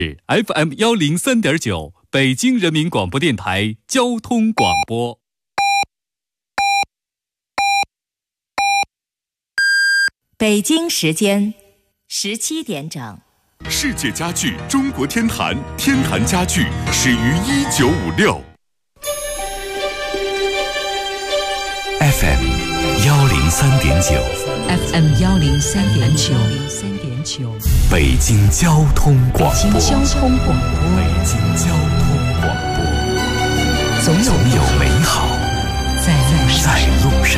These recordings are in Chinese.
FM103.9，北京人民广播电台交通广播。 北京时间17点整。 世界家具中国天坛，天坛家具始于1956。 FM 103.9 FM 103.9， 北京交通广播。 北京交通广播， 北京交通广播， 总有美好在路上。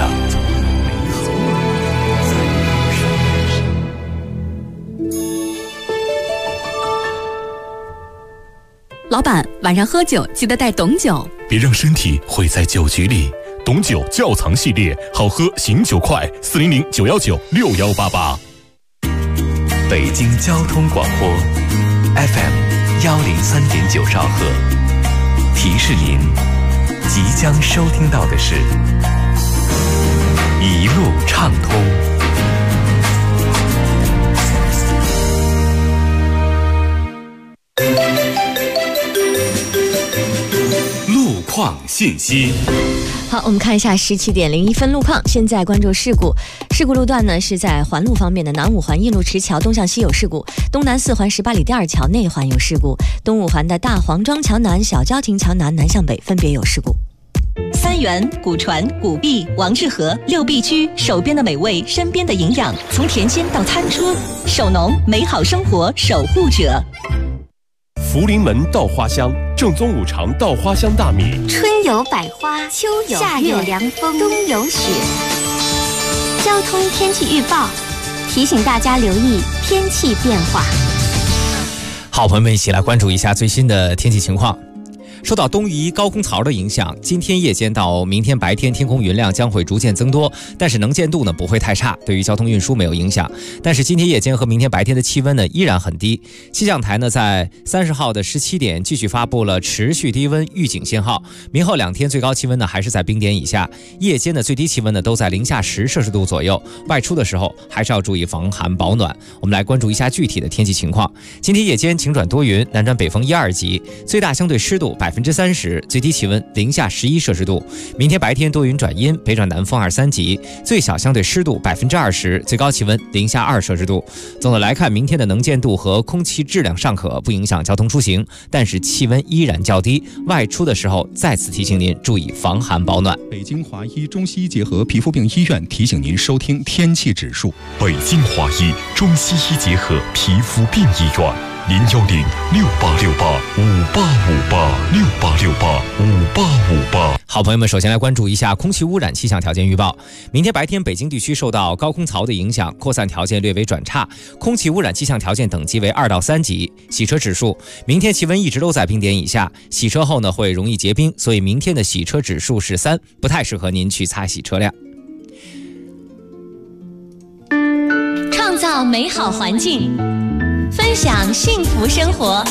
老板，晚上喝酒记得带董酒， 别让身体毁在酒局里。董酒窖藏系列，好喝醒酒快，400-919-6188。 北京交通广播 FM 103.9兆赫，提示您即将收听到的是一路畅通。 路况信息。 好，我们看一下17点01分路况。现在关注事故路段呢是在环路方面的南五环印路池桥东向西有事故，东南4环18里第2桥内环有事故，东五环的大黄庄桥南、小交亭桥南南向北分别有事故。 三元、古传、古碧、王致和6必居，手边的美味，身边的营养，从田间到餐桌，守农，美好生活守护者。 福临门稻花香，正宗五常稻花香大米。 春有百花，秋有夏有凉风，冬有雪。交通天气预报提醒大家留意天气变化。 好，朋友们一起来关注一下最新的天气情况。受到东移高空槽的影响，今天夜间到明天白天天空云量将会逐渐增多，但是能见度呢不会太差，对于交通运输没有影响。但是今天夜间和明天白天的气温呢依然很低。气象台呢在30号的17点继续发布了持续低温预警信号，明后2天最高气温呢还是在冰点以下，夜间的最低气温呢都在零下10摄氏度左右，外出的时候还是要注意防寒保暖。我们来关注一下具体的天气情况。今天夜间晴转多云，南转北风1、2级，最大相对湿度30%，最低气温零下11摄氏度。明天白天多云转阴，北转南风2、3级，最小相对湿度20%，最高气温零下2摄氏度。总的来看，明天的能见度和空气质量尚可，不影响交通出行，但是气温依然较低，外出的时候再次提醒您注意防寒保暖。 北京华医中西医结合皮肤病医院提醒您收听天气指数。 北京华医中西医结合皮肤病医院，010-6868-5858，6868-5858。 好，朋友们，首先来关注一下空气污染气象条件预报。明天白天北京地区受到高空槽的影响，扩散条件略微转差，空气污染气象条件等级为2到3级。洗车指数，明天气温一直都在冰点以下，洗车后呢会容易结冰，所以明天的洗车指数是3，不太适合您去擦洗车辆。 创造美好环境，分享幸福生活。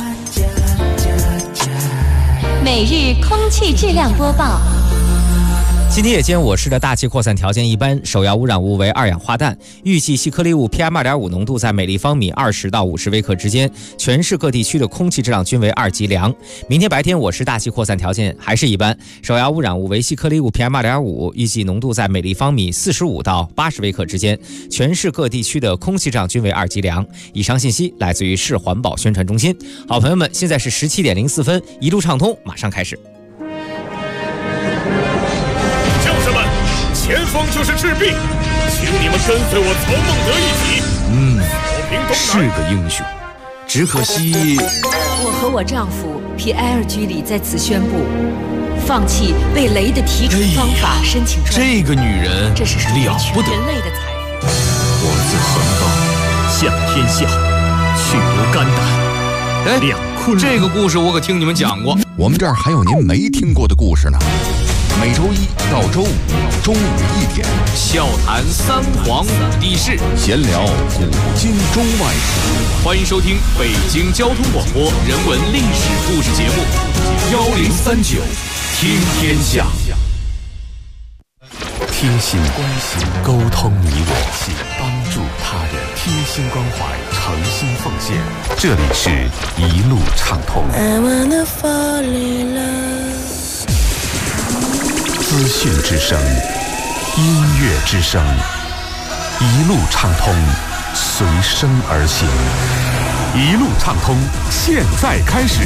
每日空气质量播报。 今天夜间我市的大气扩散条件一般，首要污染物为二氧化氮，预计细颗粒物 PM2.5 浓度在每立方米20到50微克之间，全市各地区的空气质量均为2级良。明天白天我市大气扩散条件还是一般，首要污染物为细颗粒物 PM2.5，预计浓度在每立方米45到80微克之间，全市各地区的空气质量均为2级良。以上信息来自于市环保宣传中心。好，朋友们，现在是17点04分，一路畅通马上开始。 前方就是赤壁，请你们跟随我曹孟德一起。 是个英雄，只可惜我和我丈夫皮埃尔居里在此宣布放弃被雷的提纯方法申请专利。 这个女人这是属于了不得， 全人类的财富。 我自横刀向天下，去夺肝胆。两昆仑。 这个故事我可听你们讲过。 我们这儿还有您没听过的故事呢。每周1到周5中午1点， 笑谈3皇5帝室， 闲聊古今中外史。 欢迎收听北京交通广播人文历史故事节目1039听天下。贴心关心，沟通你我，帮助他人，贴心关怀。 诚心奉献。这里是一路畅通。资讯之声，音乐之声，一路畅通，随声而行。一路畅通，现在开始。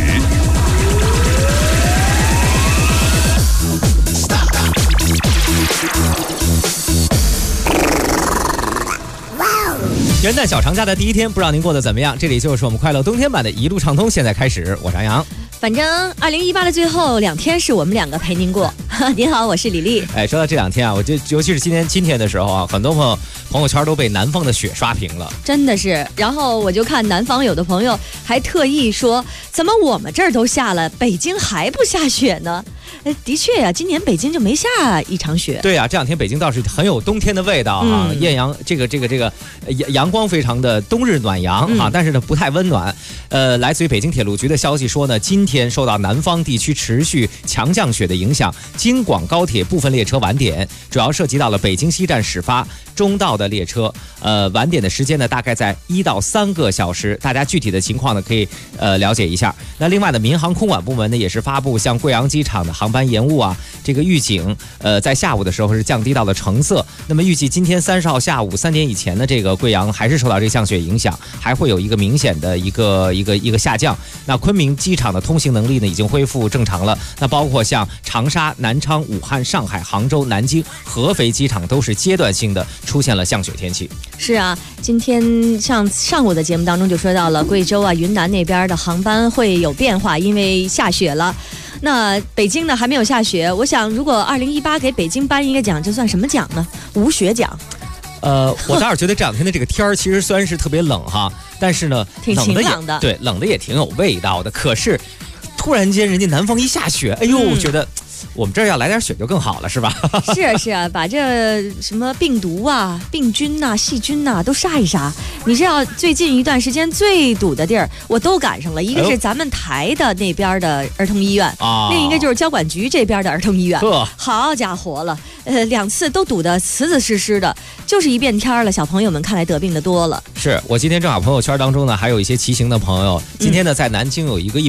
元旦小长假的第一天，不知道您过得怎么样？这里就是我们快乐冬天版的一路畅通，现在开始。我是杨洋。 反正2018的最后2天是我们2个陪您过。您好，我是李丽。 说到这2天啊，我就尤其是今天的时候啊，很多朋友圈都被南方的雪刷屏了， 真的是。然后我就看南方有的朋友还特意说，怎么我们这儿都下了，北京还不下雪呢？的确呀，今年北京就没下一场雪。 对啊，这2天北京倒是很有冬天的味道啊，艳阳这个阳光非常的冬日暖阳啊，但是呢不太温暖。来自于北京铁路局的消息说呢，今天受到南方地区持续强降雪的影响，京广高铁部分列车晚点，主要涉及到了北京西站始发中到的列车，晚点的时间呢大概在1到3个小时，大家具体的情况呢可以了解一下。那另外呢，民航空管部门呢也是发布像贵阳机场的航班延误啊，这个预警在下午的时候是降低到了橙色。那么预计今天30号下午3点以前呢，这个贵阳还是受到这个降雪影响，还会有一个明显的一个下降。那昆明机场的通行能力呢已经恢复正常了。那包括像长沙、南昌、武汉、上海、杭州、南京、合肥机场都是阶段性的出现了降雪天气。 是啊，今天像上午的节目当中就说到了贵州啊、云南那边的航班会有变化，因为下雪了。那北京呢还没有下雪，我想如果2018给北京颁一个奖，这算什么奖呢？无雪奖。 我倒是觉得这2天的这个天儿其实虽然是特别冷哈，但是呢挺晴朗的， 对，冷的也挺有味道的。可是突然间人家南方一下雪，哎呦，觉得我们这儿要来点雪就更好了，是吧？ 是啊，把这什么病毒啊、病菌啊、细菌啊都杀一杀。你知道最近一段时间最堵的地儿我都赶上了，一个是咱们台的那边的儿童医院，另一个就是交管局这边的儿童医院。好家伙了，2次都堵得死死湿湿的，就是一变天了，小朋友们看来得病的多了。 是我今天正好朋友圈当中呢，还有一些骑行的朋友，今天呢在南京有一个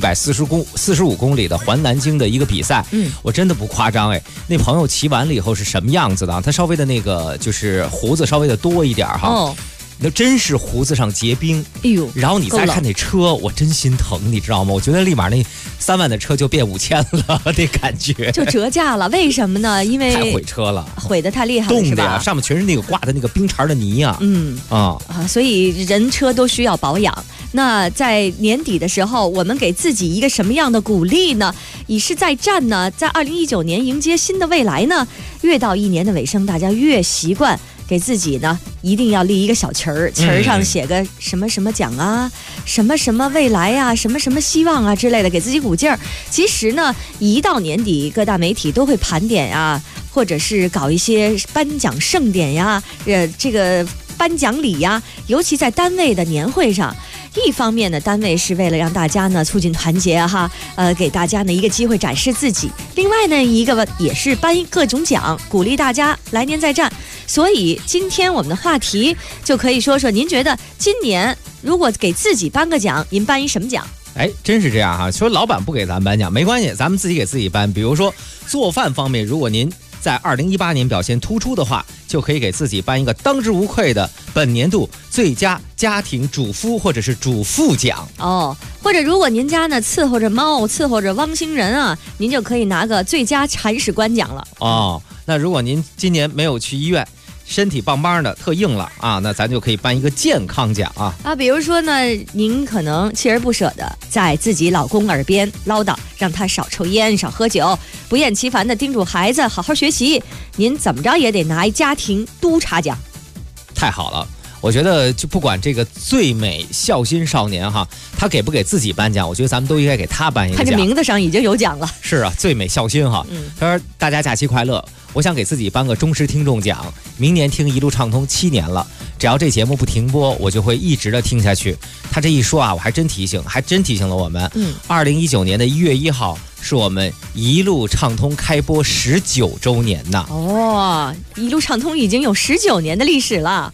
145公里的环南京的一个比赛，我真的不夸张那朋友骑完了以后是什么样子的？他稍微的那个就是胡子稍微的多一点哈。那真是胡子上结冰， 哎呦！ 然后你再看那车，我真心疼，你知道吗？我觉得立马那3万的车就变5000了，那感觉就折价了。为什么呢？因为太毁车了， 毁得太厉害了， 冻的呀，上面全是那个挂的那个冰碴的泥呀。 所以人车都需要保养。那在年底的时候，我们给自己一个什么样的鼓励呢？以示在战呢？在2019年迎接新的未来呢？越到1年的尾声，大家越习惯给自己呢一定要立一个小旗儿，旗儿上写个什么什么奖啊，什么什么未来啊，什么什么希望啊之类的，给自己鼓劲儿。其实呢，一到年底，各大媒体都会盘点呀，或者是搞一些颁奖盛典呀，这个颁奖礼呀，尤其在单位的年会上。一方面呢，单位是为了让大家呢促进团结哈，给大家呢一个机会展示自己；另外呢，一个也是颁各种奖，鼓励大家来年再战。所以今天我们的话题就可以说说，您觉得今年如果给自己颁个奖，您颁一什么奖？ 真是这样哈。说老板不给咱颁奖没关系，咱们自己给自己颁。比如说做饭方面，如果您在2018年表现突出的话，就可以给自己颁一个当之无愧的本年度最佳家庭主夫或者是主妇奖或者如果您家呢伺候着猫，伺候着汪星人啊，您就可以拿个最佳铲屎官奖了。 那如果您今年没有去医院，身体棒棒的特硬了啊，那咱就可以颁一个健康奖啊。 比如说呢，您可能锲而不舍的在自己老公耳边唠叨，让他少抽烟少喝酒，不厌其烦的叮嘱孩子好好学习，您怎么着也得拿一家庭督察奖。 太好了，我觉得就不管这个最美孝心少年哈，他给不给自己颁奖，我觉得咱们都应该给他颁一个奖。 他这名字上已经有奖了。 是啊，最美孝心哈。他说大家假期快乐，我想给自己颁个忠实听众奖，明年听一路畅通7年了，只要这节目不停播，我就会一直的听下去。他这一说啊，我还真提醒了我们。2019年的1月1号是我们一路畅通开播19周年呐。 一路畅通已经有19年的历史了。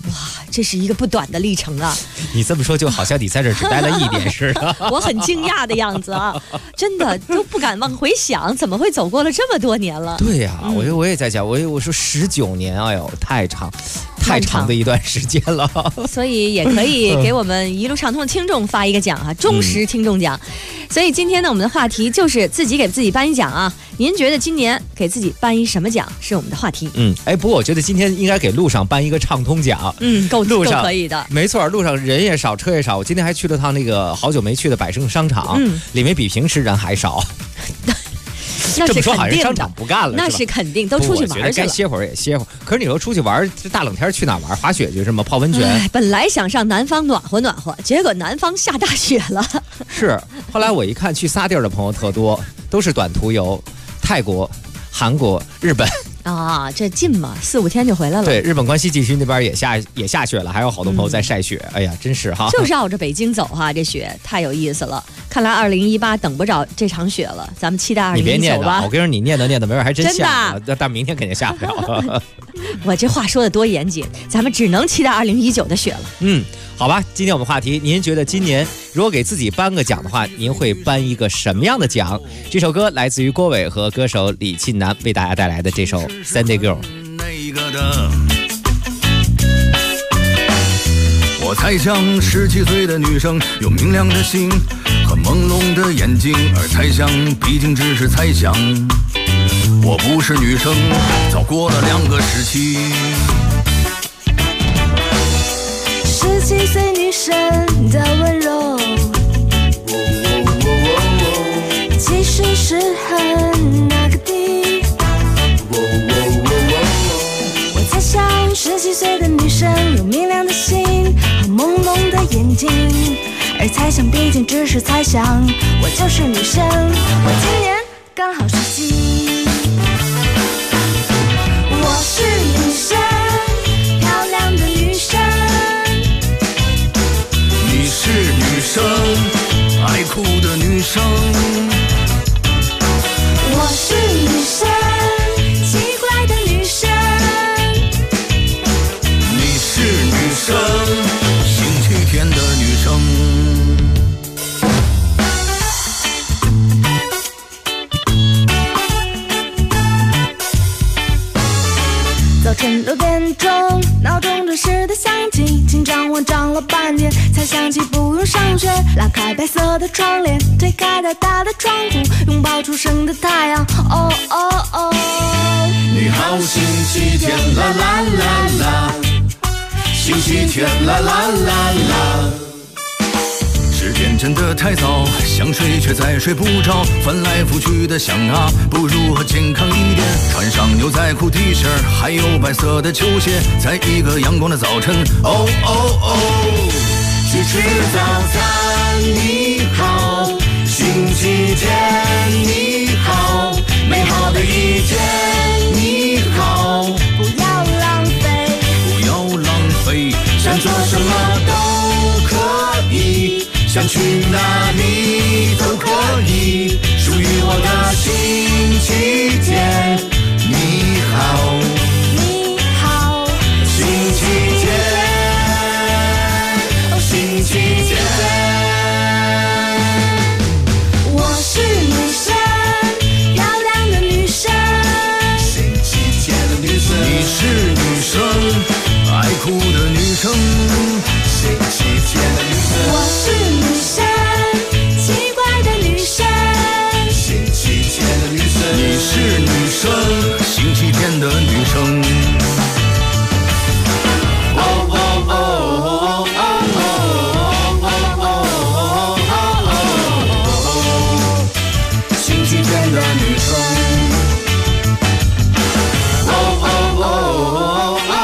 这是一个不短的历程啊！ 你这么说，就好像你在这只待了1年似的。 我很惊讶的样子啊，真的都不敢往回想，怎么会走过了这么多年了？ 对呀，我也在讲，我说19年，哎呦，太长的一段时间了。 所以也可以给我们一路畅通的听众发一个奖啊，忠实听众奖。所以今天呢，我们的话题就是自己给自己颁一奖啊。您觉得今年给自己颁一什么奖是我们的话题？ 不过我觉得今天应该给路上颁一个畅通奖。 够可以的。没错，路上人也少，车也少。我今天还去了趟那个好久没去的百盛商场，里面比平时人还少。 那是这么说好像肯定的商场不干了， 那是肯定，都出去玩去了。 该歇会儿也歇会儿。可是你说出去玩，这大冷天去哪玩？滑雪去是吗？泡温泉？ 本来想上南方暖和暖和，结果南方下大雪了。 是，后来我一看，去仨地儿的朋友特多，都是短途游，泰国、韩国、日本。 啊，这近嘛，4、5天就回来了。 对，日本关西地区那边也下雪了，还有好多朋友在晒雪。哎呀，真是哈， 就绕着北京走哈，这雪太有意思了。看来2018等不着这场雪了，咱们期待2019吧。 你别念叨，我跟你说，你念叨，没准还真下了，但明天肯定下不了。 我这话说的多严谨，咱们只能期待2019的雪了。 好吧，今天我们话题，您觉得今年如果给自己颁个奖的话，您会颁一个什么样的奖？这首歌来自于郭伟和歌手李沁南为大家带来的这首《Sunday Girl》。 我猜想17岁的女生有明亮的心和朦胧的眼睛，而猜想毕竟只是猜想。我不是女生，早过了2个时期。 17岁女生的温柔，其实是很那个的。我猜想17岁的女生有明亮的心和朦胧的眼睛，而猜想毕竟只是猜想。我就是女生，我今年刚好17。我是女生，漂亮的女生。 你是女生，爱哭的女生。 我是女生，奇怪的女生。 你是女生，星期天的女生。 早晨6点钟，闹钟准时的响起，紧张我长了半天，才想起不用上学。拉开白色的窗帘，推开大大的窗户，拥抱初升的太阳。哦哦哦， 你好，星期天，啦啦啦啦，星期天，啦啦啦啦。时间真的太早，想睡却再睡不着，翻来覆去的想啊，不如健康一点。穿上牛仔裤 T 恤，还有白色的球鞋，在一个阳光的早晨，哦哦哦，去吃早餐。你好，星期天，你好，美好的一天，你好， 不要浪费， 不要浪费，想做什么都可以。想去哪里都可以，属于我的星期天。你好， 你好， 星期天，哦，星期天。 我是女生，漂亮的女生。 星期天的女生，你是女生，爱哭的女生。星期天的女生， 我是女生，奇怪的女生。 星期天的女生，你是女生，星期天的女生。哦哦哦哦哦哦哦哦，星期天的女生。哦哦哦哦哦。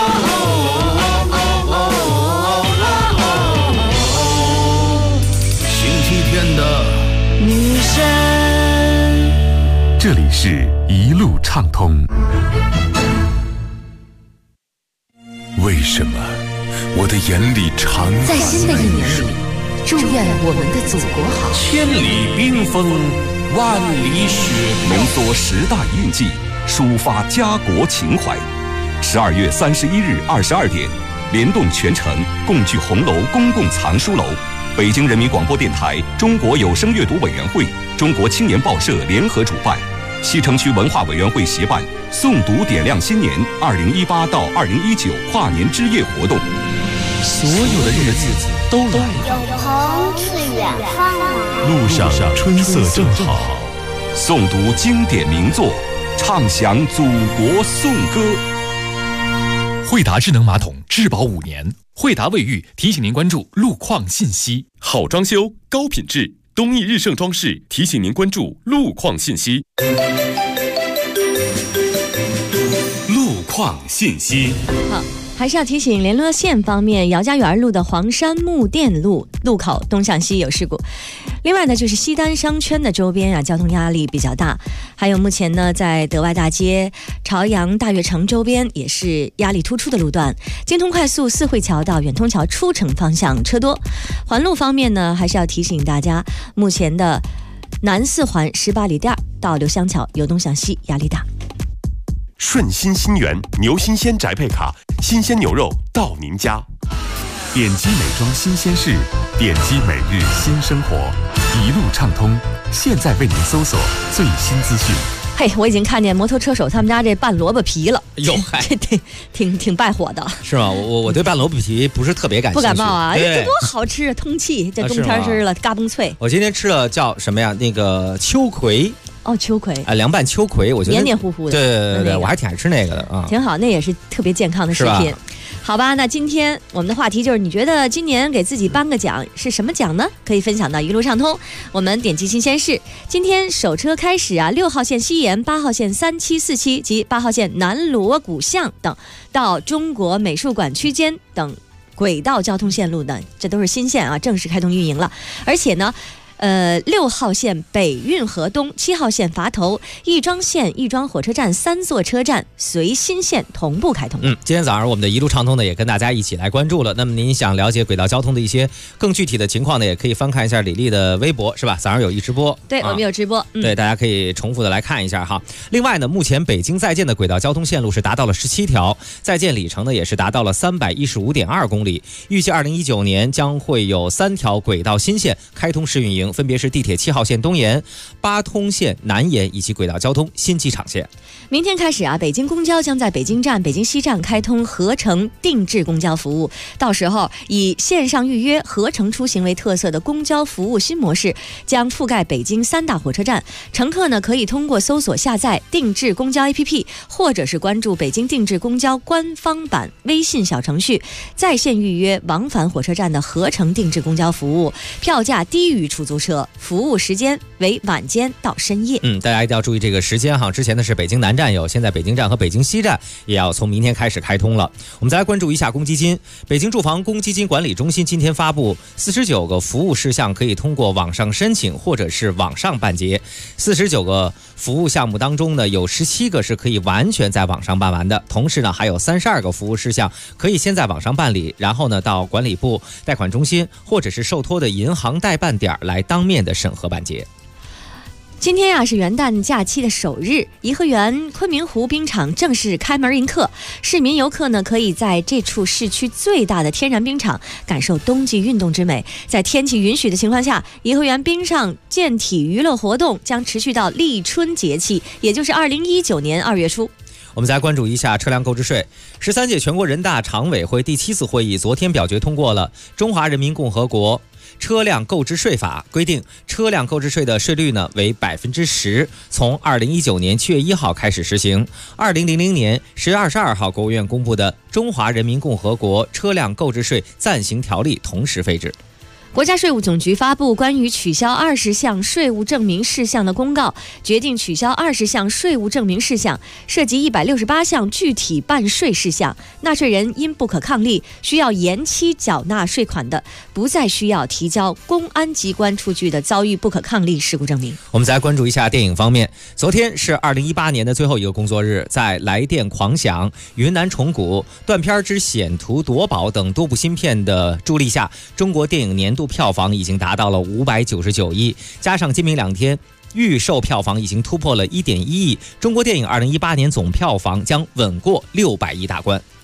女生， 这里是一路畅通。为什么我的眼里常在新的一年里，祝愿我们的祖国好。 千里冰封，万里雪飘， 浓缩10大印记，抒发家国情怀。12月31日22点， 联动全城，共聚红楼公共藏书楼。北京人民广播电台、中国有声阅读委员会、中国青年报社联合主办，西城区文化委员会协办诵读点亮新年2018到2019跨年之夜活动。 所有的日子都来了， 有朋自远方来， 路上春色正好， 诵读经典名作，唱响祖国颂歌。 惠达智能马桶质保5年，惠达卫浴提醒您关注路况信息。 好装修，高品质，东义日盛装饰提醒您关注路况信息。 路况信息。 好。还是要提醒联络线方面，姚家园路的黄山木店路路口东向西有事故。另外呢，就是西单商圈的周边交通压力比较大。还有目前呢，在德外大街、朝阳大悦城周边也是压力突出的路段。京通快速四惠桥到远通桥出城方向车多。环路方面呢，还是要提醒大家，目前的南四环18里店到刘香桥由东向西压力大。 顺心新源牛新鲜宅配卡，新鲜牛肉到您家。 点击美妆新鲜事，点击每日新生活，一路畅通。现在为您搜索最新资讯。 嘿，我已经看见摩托车手他们家这拌萝卜皮了， 哟嗨， 这挺败火的， 是吗？我对拌萝卜皮不是特别感兴趣， 不感冒啊，这多好吃啊，通气，这冬天吃了嘎嘣脆。 我今天吃了叫什么呀？那个秋葵。 哦，秋葵啊，凉拌秋葵，我觉得黏黏糊糊的， 对，我还挺爱吃那个的啊， 挺好，那也是特别健康的食品。好吧，那今天我们的话题就是，你觉得今年给自己颁个奖是什么奖呢？可以分享到一路畅通，我们点击新鲜事。今天首车开始啊，6号线西延、8号线3747及8号线南锣鼓巷等到中国美术馆区间等轨道交通线路呢，这都是新线啊，正式开通运营了，而且呢。6号线北运河东、7号线垡头、亦庄线亦庄火车站3座车站随新线同步开通。 今天早上我们的一路畅通呢，也跟大家一起来关注了。那么您想了解轨道交通的一些更具体的情况呢，也可以翻看一下李丽的微博，是吧？早上有一直播， 对，我们有直播， 对，大家可以重复的来看一下哈。另外呢，目前北京在建的轨道交通线路是达到了17条，在建里程呢也是达到了315.2公里。预计2019年将会有3条轨道新线开通试运营。分别是地铁7号线东延、八通线南延以及轨道交通新机场线。 明天开始啊，北京公交将在北京站、北京西站开通合乘定制公交服务。到时候以线上预约、合乘出行为特色的公交服务新模式将覆盖北京3大火车站。乘客呢可以通过搜索下载定制公交 APP， 或者是关注北京定制公交官方版微信小程序，在线预约往返火车站的合乘定制公交服务，票价低于出租车，服务时间为晚间到深夜。 大家一定要注意这个时间哈。之前的是北京南站有，现在北京站和北京西站也要从明天开始开通了。我们再来关注一下公积金。北京住房公积金管理中心今天发布49个服务事项可以通过网上申请或者是网上办结。49个服务项目当中呢，有17个是可以完全在网上办完的，同时呢还有32个服务事项可以先在网上办理，然后呢到管理部、贷款中心或者是受托的银行代办点来当面的审核办结。 今天啊是元旦假期的首日，颐和园昆明湖冰场正式开门迎客。市民游客呢可以在这处市区最大的天然冰场感受冬季运动之美。在天气允许的情况下，颐和园冰上健体娱乐活动将持续到立春节气，也就是2019年2月初。 我们再关注一下车辆购置税。13届全国人大常委会第7次会议昨天表决通过了《中华人民共和国车辆购置税法》，规定车辆购置税的税率呢为10%，从2019年7月1号开始实行。2000年10月22号，国务院公布的《中华人民共和国车辆购置税暂行条例》同时废止。 国家税务总局发布关于取消20项税务证明事项的公告，决定取消20项税务证明事项，涉及168项具体办税事项。纳税人因不可抗力需要延期缴纳税款的，不再需要提交公安机关出具的遭遇不可抗力事故证明。 我们再关注一下电影方面。昨天是2018年的最后一个工作日，在来电狂想、云南虫谷、断片之险途夺宝等多部新片的助力下，中国电影年度票房已经达到了599亿，加上今明2天预售票房已经突破了1.1亿，中国电影2018年总票房将稳过600亿大关。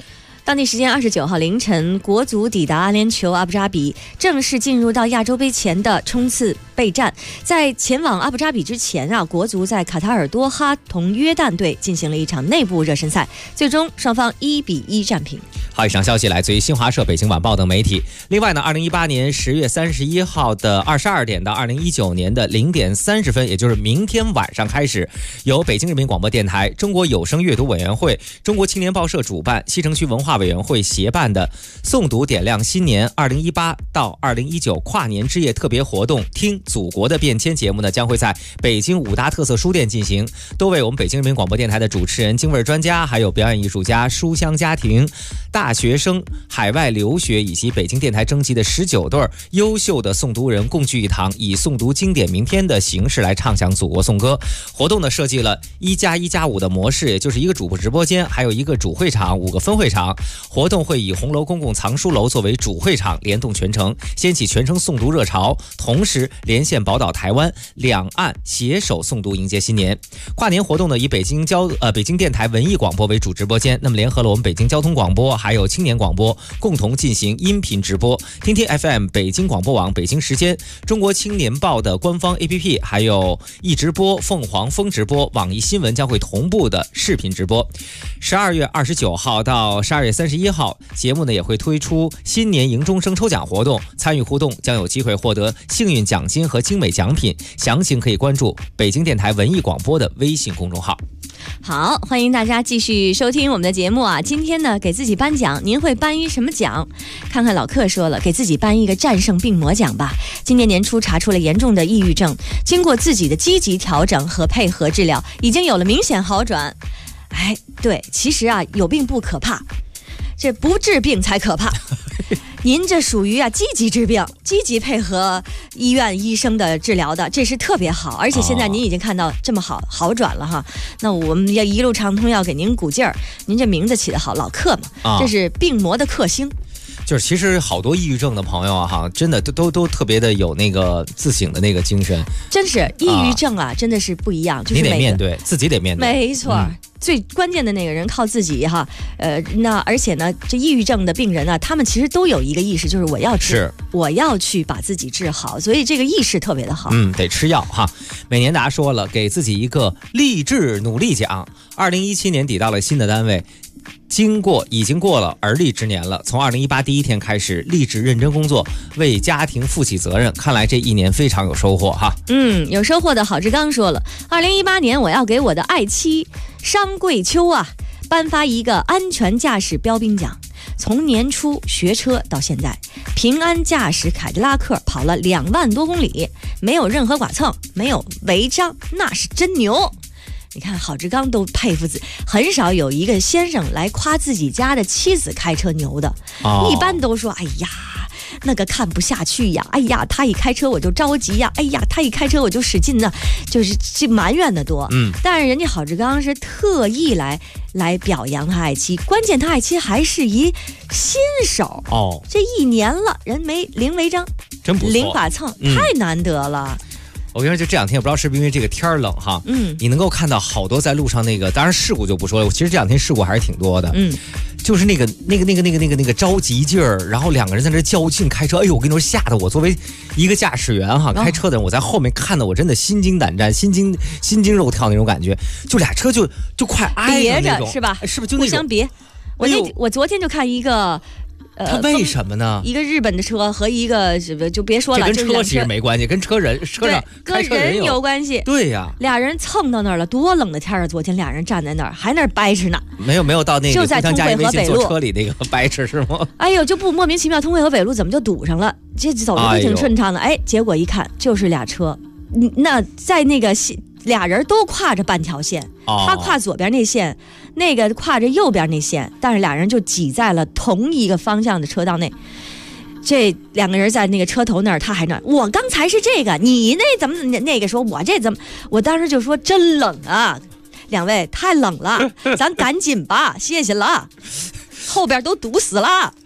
当地时间29号凌晨，国足抵达阿联酋阿布扎比，正式进入到亚洲杯前的冲刺备战。在前往阿布扎比之前啊，国足在卡塔尔多哈同约旦队进行了一场内部热身赛，最终双方1-1战平。 好，以上消息来自于新华社、北京晚报等媒体。另外呢，2018年10月31号的22点到2019年的0点30分，也就是明天晚上开始，由北京人民广播电台、中国有声阅读委员会、中国青年报社主办，西城区文化委员会协办的诵读点亮新年2018到2019跨年之夜特别活动，听祖国的变迁节目呢，将会在北京5大特色书店进行，都为我们北京人民广播电台的主持人、京味专家，还有表演艺术家、书香家庭、大学生、海外留学以及北京电台征集的19对优秀的诵读人共聚一堂，以诵读经典名篇的形式来唱响祖国颂歌。活动呢设计了1+1+5的模式，也就是一个主播直播间，还有一个主会场，5个分会场。活动会以红楼公共藏书楼作为主会场，联动全城，掀起全城诵读热潮，同时连线宝岛台湾，两岸携手诵读迎接新年。跨年活动呢以北京电台文艺广播为主直播间，那么联合了我们北京交通广播还有青年广播共同进行音频直播。听听 FM 北京广播网北京时间、中国青年报的官方 APP 还有易直播、凤凰风直播、网易新闻将会同步的视频直播。12月29号到12月31号，节目呢也会推出新年迎钟声抽奖活动，参与互动将有机会获得幸运奖金和精美奖品，详情可以关注北京电台文艺广播的微信公众号。 好，欢迎大家继续收听我们的节目啊！今天呢，给自己颁奖，您会颁一什么奖？看看老克说了，给自己颁一个战胜病魔奖吧。今年年初查出了严重的抑郁症，经过自己的积极调整和配合治疗，已经有了明显好转。哎，对，其实啊，有病不可怕，这不治病才可怕。您这属于积极治病，积极配合医院医生的治疗的，这是特别好。而且现在您已经看到这么好转了哈，那我们要一路畅通，要给您鼓劲儿。您这名字起得好，老克嘛，这是病魔的克星。 就是其实好多抑郁症的朋友啊，哈，真的都特别的有那个自省的那个精神。真是抑郁症啊，真的是不一样，就是你得面对，自己得面对。 没错。最关键的那个人靠自己哈，那而且呢，这抑郁症的病人呢，他们其实都有一个意识，就是我要去把自己治好，所以这个意识特别的好。 得吃药哈。每年大家说了，给自己一个励志努力奖。2017年抵到了新的单位。已经过了而立之年了，从2018第一天开始立志认真工作，为家庭负起责任，看来这一年非常有收获哈。 有收获的郝志刚说了，2018年我要给我的爱妻商桂秋颁发一个安全驾驶标兵奖。从年初学车到现在，平安驾驶凯迪拉克跑了2万多公里，没有任何剐蹭，没有违章，那是真牛。你看郝志刚都佩服自己，很少有一个先生来夸自己家的妻子开车牛的，一般都说哎呀那个看不下去呀，哎呀他一开车我就着急呀，哎呀他一开车我就使劲呢，就是埋怨的多。但是人家郝志刚是特意来表扬他爱妻，关键他爱妻还是一新手这一年了，人零违章， 真不错， 零剐蹭，太难得了。 我跟你说，就这两天，我不知道是不是因为这个天冷哈，你能够看到好多在路上那个，当然事故就不说了，其实这两天事故还是挺多的，就是那个着急劲儿，然后两个人在那较劲开车，哎呦，我跟你说，吓得我作为一个驾驶员哈，开车的人，我在后面看的我真的心惊胆战，心惊肉跳那种感觉，就俩车就快挨着那种， 是吧？ 是不是就那种互相别？我昨天就看一个。 他为什么呢？ 一个日本的车和一个就别说了， 这跟车其实没关系，跟车上跟人有关系。 对呀， 俩人蹭到那儿了，多冷的天啊！昨天俩人站在那儿，还那儿掰扯呢。 没有到那个就在通惠河北路坐车里那个掰扯是吗？ 哎呦，就不莫名其妙，通惠河北路怎么就堵上了？这走的挺顺畅的，结果一看就是俩车，那在那个俩人都跨着半条线，他跨左边那线。那个跨着右边那线，但是俩人就挤在了同一个方向的车道内。这两个人在那个车头那儿，他还那我刚才是这个，你那怎么那个说我这怎么？我当时就说真冷啊，两位太冷了，咱赶紧吧，谢谢了，后边都堵死了。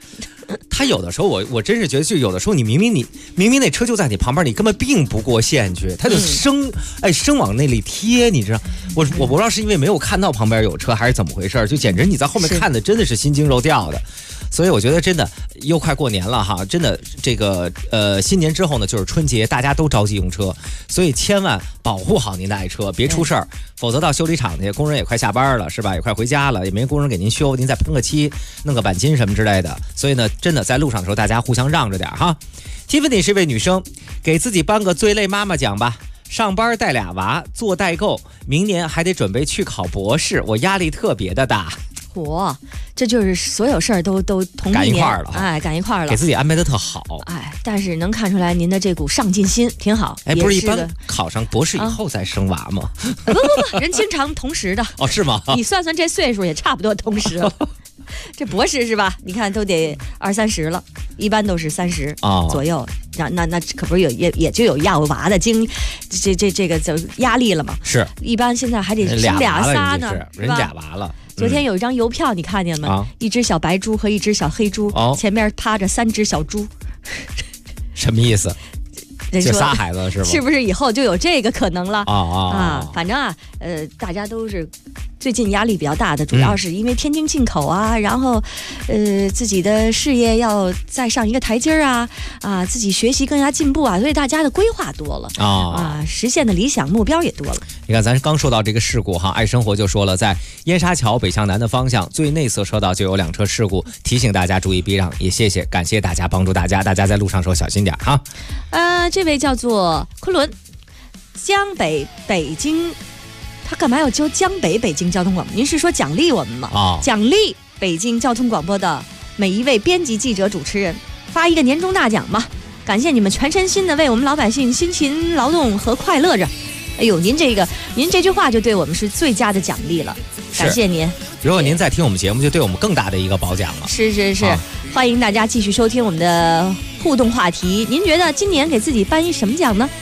他有的时候我真是觉得，就有的时候你明明那车就在你旁边，你根本并不过线去，他就生往那里贴，你知道？我不知道是因为没有看到旁边有车，还是怎么回事，就简直你在后面看的真的是心惊肉跳的。所以我觉得真的又快过年了哈，真的这个新年之后呢就是春节，大家都着急用车，所以千万保护好您的爱车，别出事儿，否则到修理厂去，工人也快下班了是吧？也快回家了，也没工人给您修，您再喷个漆，弄个钣金什么之类的。所以呢，真的在路上的时候大家互相让着点哈。Tiffany 是一位女生，给自己颁个最累妈妈奖吧。上班带俩娃，做代购，明年还得准备去考博士，我压力特别的大。 嚯，这就是所有事儿都同赶一块儿了， 哎，赶一块儿了， 给自己安排的特好， 哎，但是能看出来您的这股上进心挺好。 哎，不是一般考上博士以后再生娃吗？ 不，人经常同时的。 哦，是吗？ 你算算这岁数也差不多同时了。这博士是吧？你看都得20-30了，一般都是30左右。那可不是也就有要娃的这个就压力了嘛？ 是， 一般现在还得生俩仨呢， 人俩娃了。 昨天有一张邮票，你看见吗？一只小白猪和一只小黑猪，前面趴着3只小猪。 什么意思？就仨孩子是吧？ 是不是以后就有这个可能了？反正大家都是最近压力比较大的，主要是因为天津进口啊，然后自己的事业要再上一个台阶啊，自己学习更加进步啊，所以大家的规划多了实现的理想目标也多了。 你看，咱刚说到这个事故哈，爱生活就说了，在燕莎桥北向南的方向最内侧车道就有2车事故，提醒大家注意避让，也感谢大家帮助大家在路上时候小心点哈。 这位叫做昆仑江北京，他干嘛要教江北京交通广播？您是说奖励我们吗？奖励北京交通广播的每一位编辑、记者、主持人，发一个年终大奖吧！感谢你们全身心的为我们老百姓辛勤劳动和快乐着。哎呦，您这句话就对我们是最佳的奖励了，感谢您。 如果您在听我们节目，就对我们更大的一个褒奖了。 是，欢迎大家继续收听我们的互动话题。您觉得今年给自己颁一什么奖呢？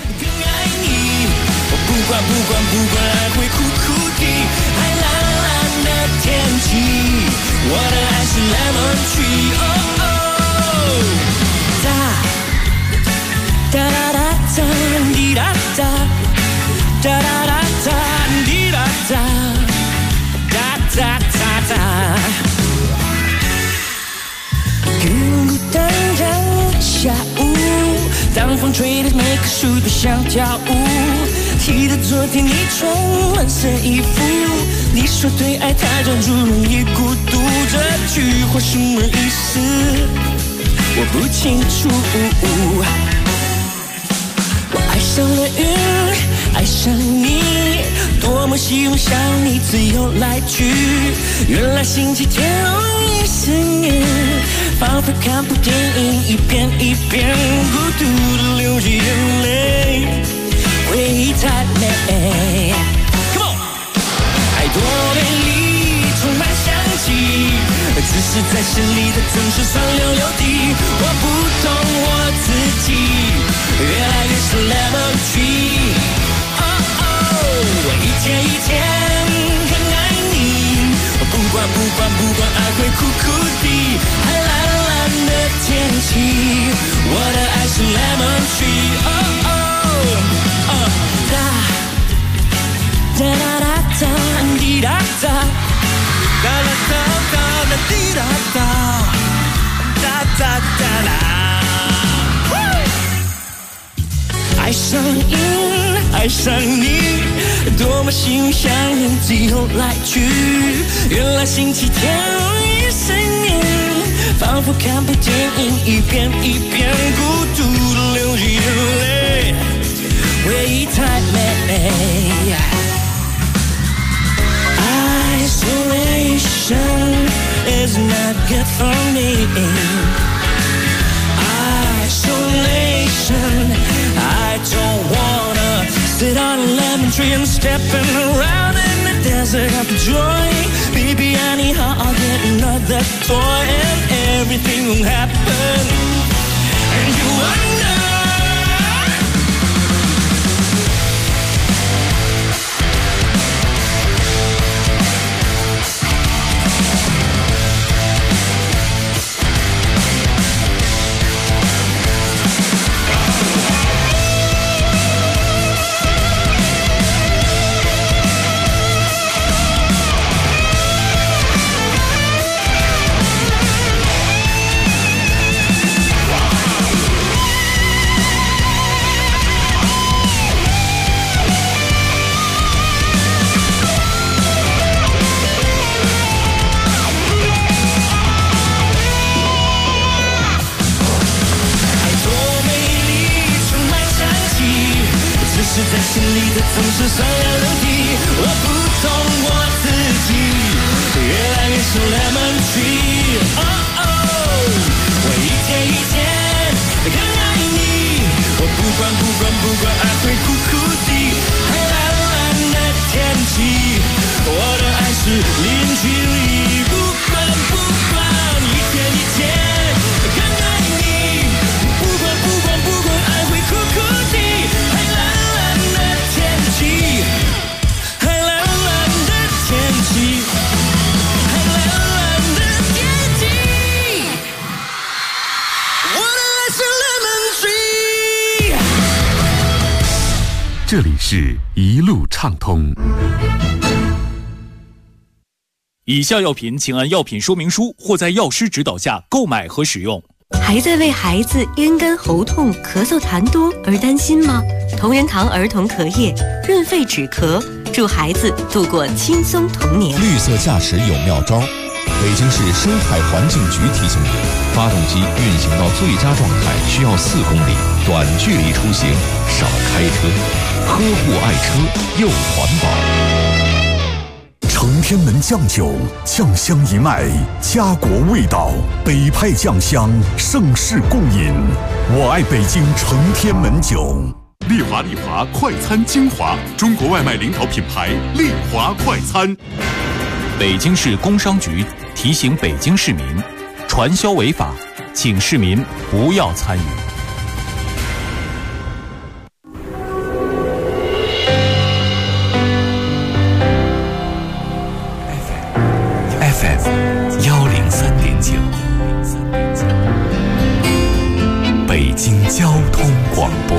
不管爱会苦苦的，爱蓝蓝的天气，我的爱是 lemon tree。哒哒哒哒滴哒哒，哒哒哒哒滴哒哒，哒哒哒哒。孤单的下午，当风吹得每棵树都想跳舞。记得昨天你穿蓝色衣服，你说对爱太专注容易孤独，这句话什么意思？我不清楚。我爱上了云，爱上你，多么希望像你自由来去。原来星期天容易思念，仿佛看部电影，一遍一遍孤独的流着眼泪。回忆太美 ，Come on， 爱多美丽，充满香气，只是在心里的总是酸溜溜的。我不懂我自己，越来越是 lemon tree。我一天一天更爱你，不管爱会苦苦的，爱蓝蓝的天气，我的爱是 lemon tree。哒哒哒哒滴哒哒，哒哒哒哒滴哒哒，哒哒哒哒。爱上瘾，爱上你，多么幸运像你自由来去。原来星期天容易思念，仿佛看部电影，一遍一遍孤独的流着眼泪，回忆太美。Isolation is not good for me. Isolation, I don't wanna sit on a lemon tree and stepping around in the desert of joy. Baby, anyhow, I'll get another toy and everything will happen. And you wonder. 是在心里的总是酸了肉体。我不懂我自己，越来越是 lemon tree。我一天一天更爱你，我不管爱会苦苦的，还蓝蓝的天气，我的爱是零距离，不管一天一天更爱你，不管爱会苦苦的，还蓝蓝的天气，还蓝蓝的天气，还蓝蓝的天气，我的爱是 lemon tree。 这里是一路畅通。 以下药品请按药品说明书或在药师指导下购买和使用。 还在为孩子咽干喉痛、咳嗽痰多而担心吗？同仁堂儿童咳液润肺止咳，助孩子度过轻松童年。 绿色驾驶有妙招，北京市生态环境局提醒你，发动机运行到最佳状态需要4公里，短距离出行少开车，呵护爱车又环保。 承天门酱酒，酱香一脉，家国味道，北派酱香，盛世共饮。我爱北京承天门酒。 丽华快餐精华，中国外卖领导品牌丽华快餐。 北京市工商局提醒北京市民，传销违法，请市民不要参与。 FM103.9，北京交通广播，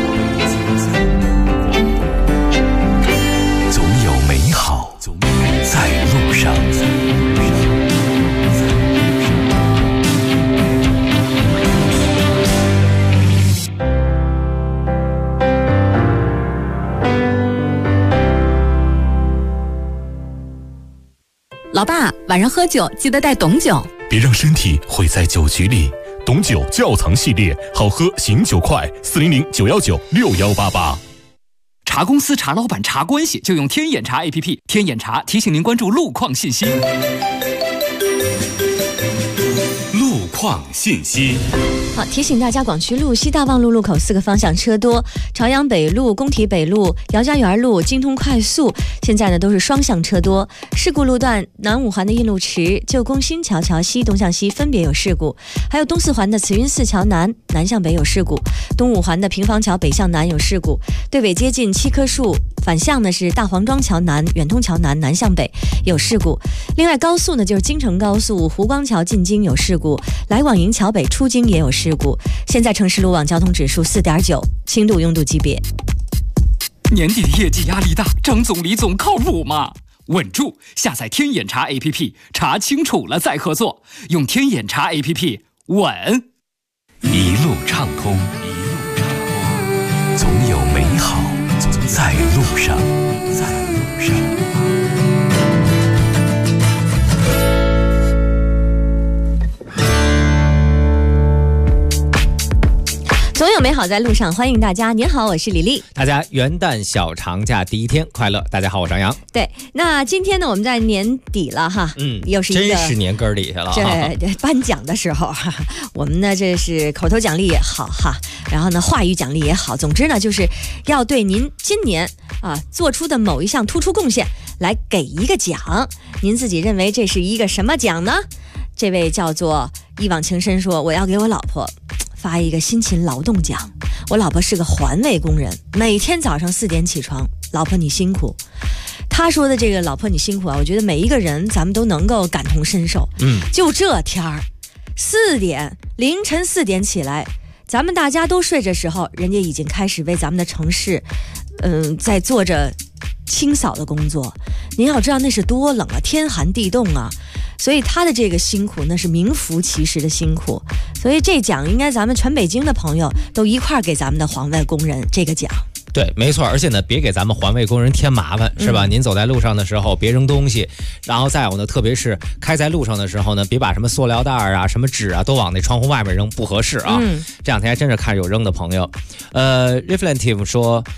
总有美好在路上。 老爸，晚上喝酒记得带董酒， 别让身体毁在酒局里。董酒窖藏系列，好喝醒酒快，400-919-6188。 茶公司、茶老板、茶关系，就用天眼茶 APP。天眼茶提醒您关注路况信息。 路况信息。 好，提醒大家，广渠路西大望路路口4个方向车多，朝阳北路、工体北路、姚家园路、京通快速现在呢都是双向车多。事故路段南五环的印路池、旧宫新桥桥西东向西分别有事故，还有东四环的慈云寺桥南南向北有事故，东五环的平房桥北向南有事故，对尾接近7棵树反向呢是大黄庄桥南、远通桥南南向北有事故。另外高速呢就是京承高速湖光桥进京有事故，来往营桥北出京也有事故。现在城市路网交通指数4.9，轻度拥堵级别。 年底的业绩压力大，张总李总靠谱吗？稳住，下载天眼查 APP， 查清楚了再合作，用天眼查 APP 稳。 一路畅通，总有美好在路上。 总有美好在路上，欢迎大家。您好，我是李丽。 大家元旦小长假第一天快乐！大家好，我张扬。 对，那今天呢，我们在年底了哈，又是一个真是年根儿底下了。 这颁奖的时候哈，我们呢这是口头奖励也好哈，然后呢话语奖励也好，总之呢就是要对您今年做出的某一项突出贡献来给一个奖。您自己认为这是一个什么奖呢？这位叫做一往情深说，我要给我老婆发一个辛勤劳动奖。我老婆是个环卫工人，每天早上4点起床，老婆你辛苦。他说的这个老婆你辛苦啊，我觉得每一个人咱们都能够感同身受。就这天儿凌晨4点起来，咱们大家都睡着时候，人家已经开始为咱们的城市在做着清扫的工作。您要知道那是多冷啊，天寒地冻啊，所以他的这个辛苦那是名副其实的辛苦。所以这奖应该咱们全北京的朋友都一块儿给咱们的环卫工人这个奖。 对，没错，而且呢，别给咱们环卫工人添麻烦，是吧？您走在路上的时候别扔东西，然后再有呢，特别是开在路上的时候呢，别把什么塑料袋啊、什么纸啊都往那窗户外面扔，不合适啊。这两天还真是看有扔的朋友。Reflective 说，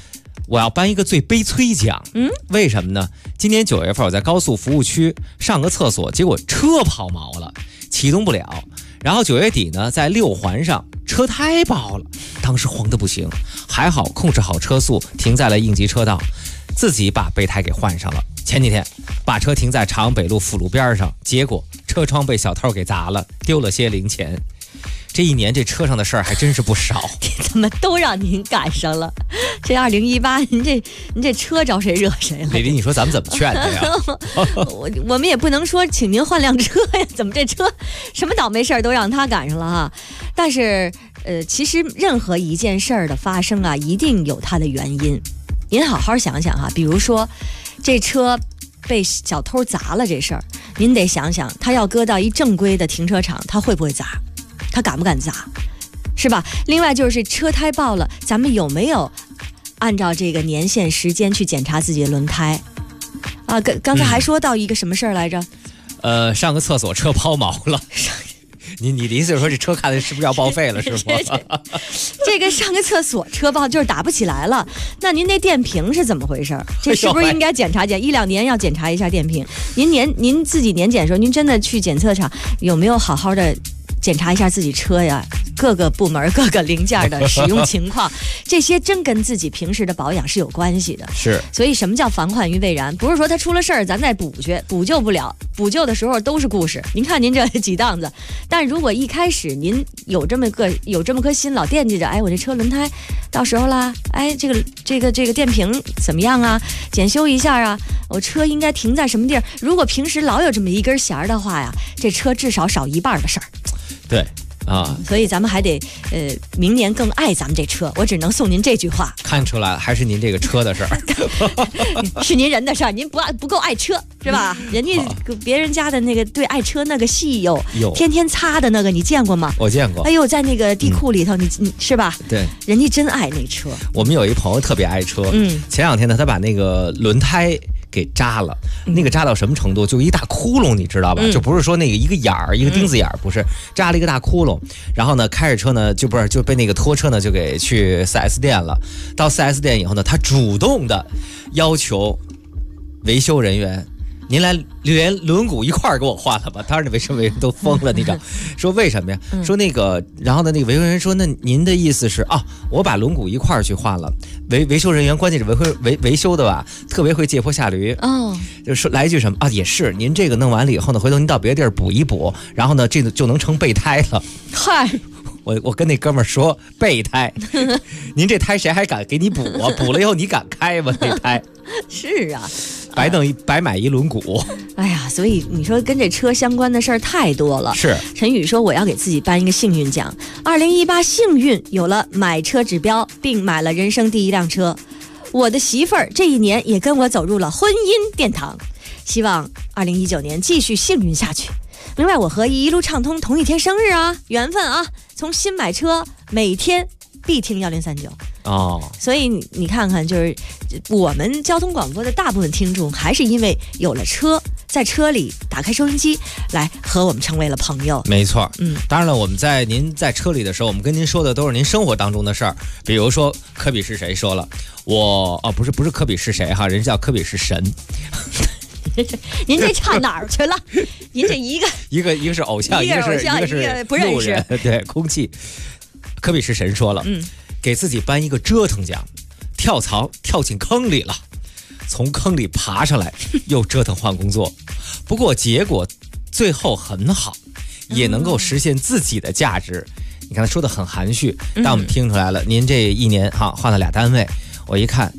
我要颁一个最悲催奖。为什么呢？今年9月份我在高速服务区上个厕所，结果车抛锚了，启动不了。然后9月底呢，在6环上车胎爆了，当时慌得不行，还好控制好车速，停在了应急车道，自己把备胎给换上了。前几天把车停在长安北路辅路边上，结果车窗被小偷给砸了，丢了些零钱。这一年这车上的事儿还真是不少， 怎么都让您赶上了？这2018，您这车招谁惹谁了？ 李丽，你说咱们怎么劝他呀？ 我们也不能说请您换辆车呀，怎么这车什么倒霉事儿都让他赶上了哈？但是其实任何一件事儿的发生啊，一定有它的原因。您好好想想哈，比如说这车被小偷砸了这事儿，您得想想，他要搁到一正规的停车场，他会不会砸？他敢不敢砸，是吧？另外就是车胎爆了，咱们有没有按照这个年限时间去检查自己的轮胎啊？刚才还说到一个什么事儿来着？ 上个厕所车抛锚了。你的意思是说这车看的是不是要报废了是吗？ 这个上个厕所车爆就是打不起来了，那您那电瓶是怎么回事？这是不是应该检查1-2年要检查一下电瓶？您自己年检的时候，您真的去检测厂有没有好好的检查一下自己车呀，各个部门各个零件的使用情况，这些真跟自己平时的保养是有关系的。 是， 所以什么叫防患于未然？不是说他出了事儿咱再补去，补救不了，补救的时候都是故事。您看您这几档子，但如果一开始您有这么颗心，老惦记着，哎，我这车轮胎到时候啦，哎，这个电瓶怎么样啊？检修一下啊，我车应该停在什么地儿？如果平时老有这么一根弦的话呀，这车至少少一半的事儿。 对啊， 所以咱们还得明年更爱咱们这车。我只能送您这句话。 看出来还是您这个车的事儿， 是您人的事儿，您不够爱车是吧？人家别人家的那个对爱车那个戏有天天擦的那个，你见过吗？ 我见过。 哎呦，在那个地库里头，你是吧？ 对， 人家真爱那车。 我们有一朋友特别爱车，前2天呢，他把那个轮胎给扎了，那个扎到什么程度？就一大窟窿，你知道吧？就不是说那个一个眼儿，一个钉子眼儿，不是，扎了一个大窟窿。然后呢，开着车呢，就被那个拖车呢就给去 4S 店了。到 4S 店以后呢，他主动的要求维修人员，您来连轮毂一块儿给我换了吧。当时那维修人员都疯了，你知道？说为什么呀？说那个，然后呢，那个维修人员说，那您的意思是啊，我把轮毂一块儿去换了。维修人员关键是维修的吧，特别会借坡下驴。就说来一句什么啊，也是您这个弄完了以后呢，回头您到别的地儿补一补，然后呢，这个就能成备胎了。 嗨。 我跟那哥们儿说备胎，您这胎谁还敢给你补啊？补了以后你敢开吗？这胎是啊， 白买一轮毂。 哎呀，所以你说跟这车相关的事儿太多了。 是， 陈宇说我要给自己颁一个幸运奖，2018幸运有了买车指标，并买了人生第一辆车。我的媳妇儿这一年也跟我走入了婚姻殿堂，希望2019年继续幸运下去。另外，我和一路畅通同一天生日啊，缘分啊！从新买车，每天必听1039 哦。 所以你看看，就是我们交通广播的大部分听众，还是因为有了车，在车里打开收音机来和我们成为了朋友。 没错，当然了，我们您在车里的时候，我们跟您说的都是您生活当中的事儿，比如说科比是谁说了，不是科比是谁哈，人家叫科比是神。 您这差哪儿去了？您这一个是偶像，一个是不认识， 对，空气。科比是神说了，给自己颁一个折腾奖，跳槽跳进坑里了，从坑里爬上来，又折腾换工作，不过结果最后很好，也能够实现自己的价值。你看他说的很含蓄，但我们听出来了，您这一年换了2单位，我一看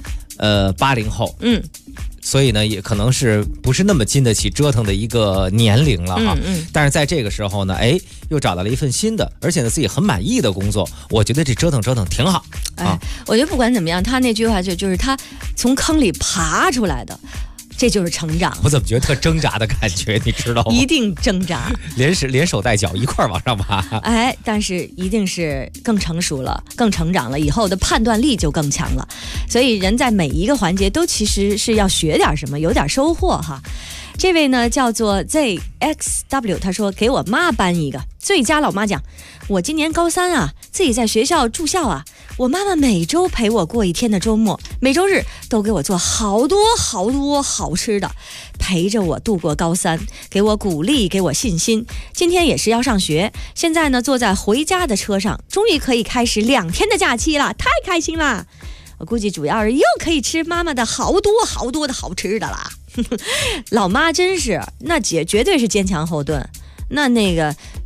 ，80后，所以呢，也可能是不是那么经得起折腾的一个年龄了哈。但是在这个时候呢，又找到了一份新的，而且呢自己很满意的工作，我觉得这折腾挺好。 我觉得不管怎么样，他那句话就是他从坑里爬出来的。这就是成长。 我怎么觉得特挣扎的感觉，你知道吗？ 一定挣扎， 连手带脚一块往上爬。 但是一定是更成熟了，更成长了，以后的判断力就更强了。所以人在每一个环节都其实是要学点什么，有点收获哈。这位呢叫做 ZXW， 他说给我妈颁一个最佳老妈奖。我今年高3啊，自己在学校住校啊， 我妈妈每周陪我过一天的周末，每周日都给我做好多好吃的，陪着我度过高三，给我鼓励，给我信心。今天也是要上学，现在呢坐在回家的车上，终于可以开始2天的假期了，太开心了。我估计主要是又可以吃妈妈的好多的好吃的啦。老妈真是，那绝对是坚强后盾。那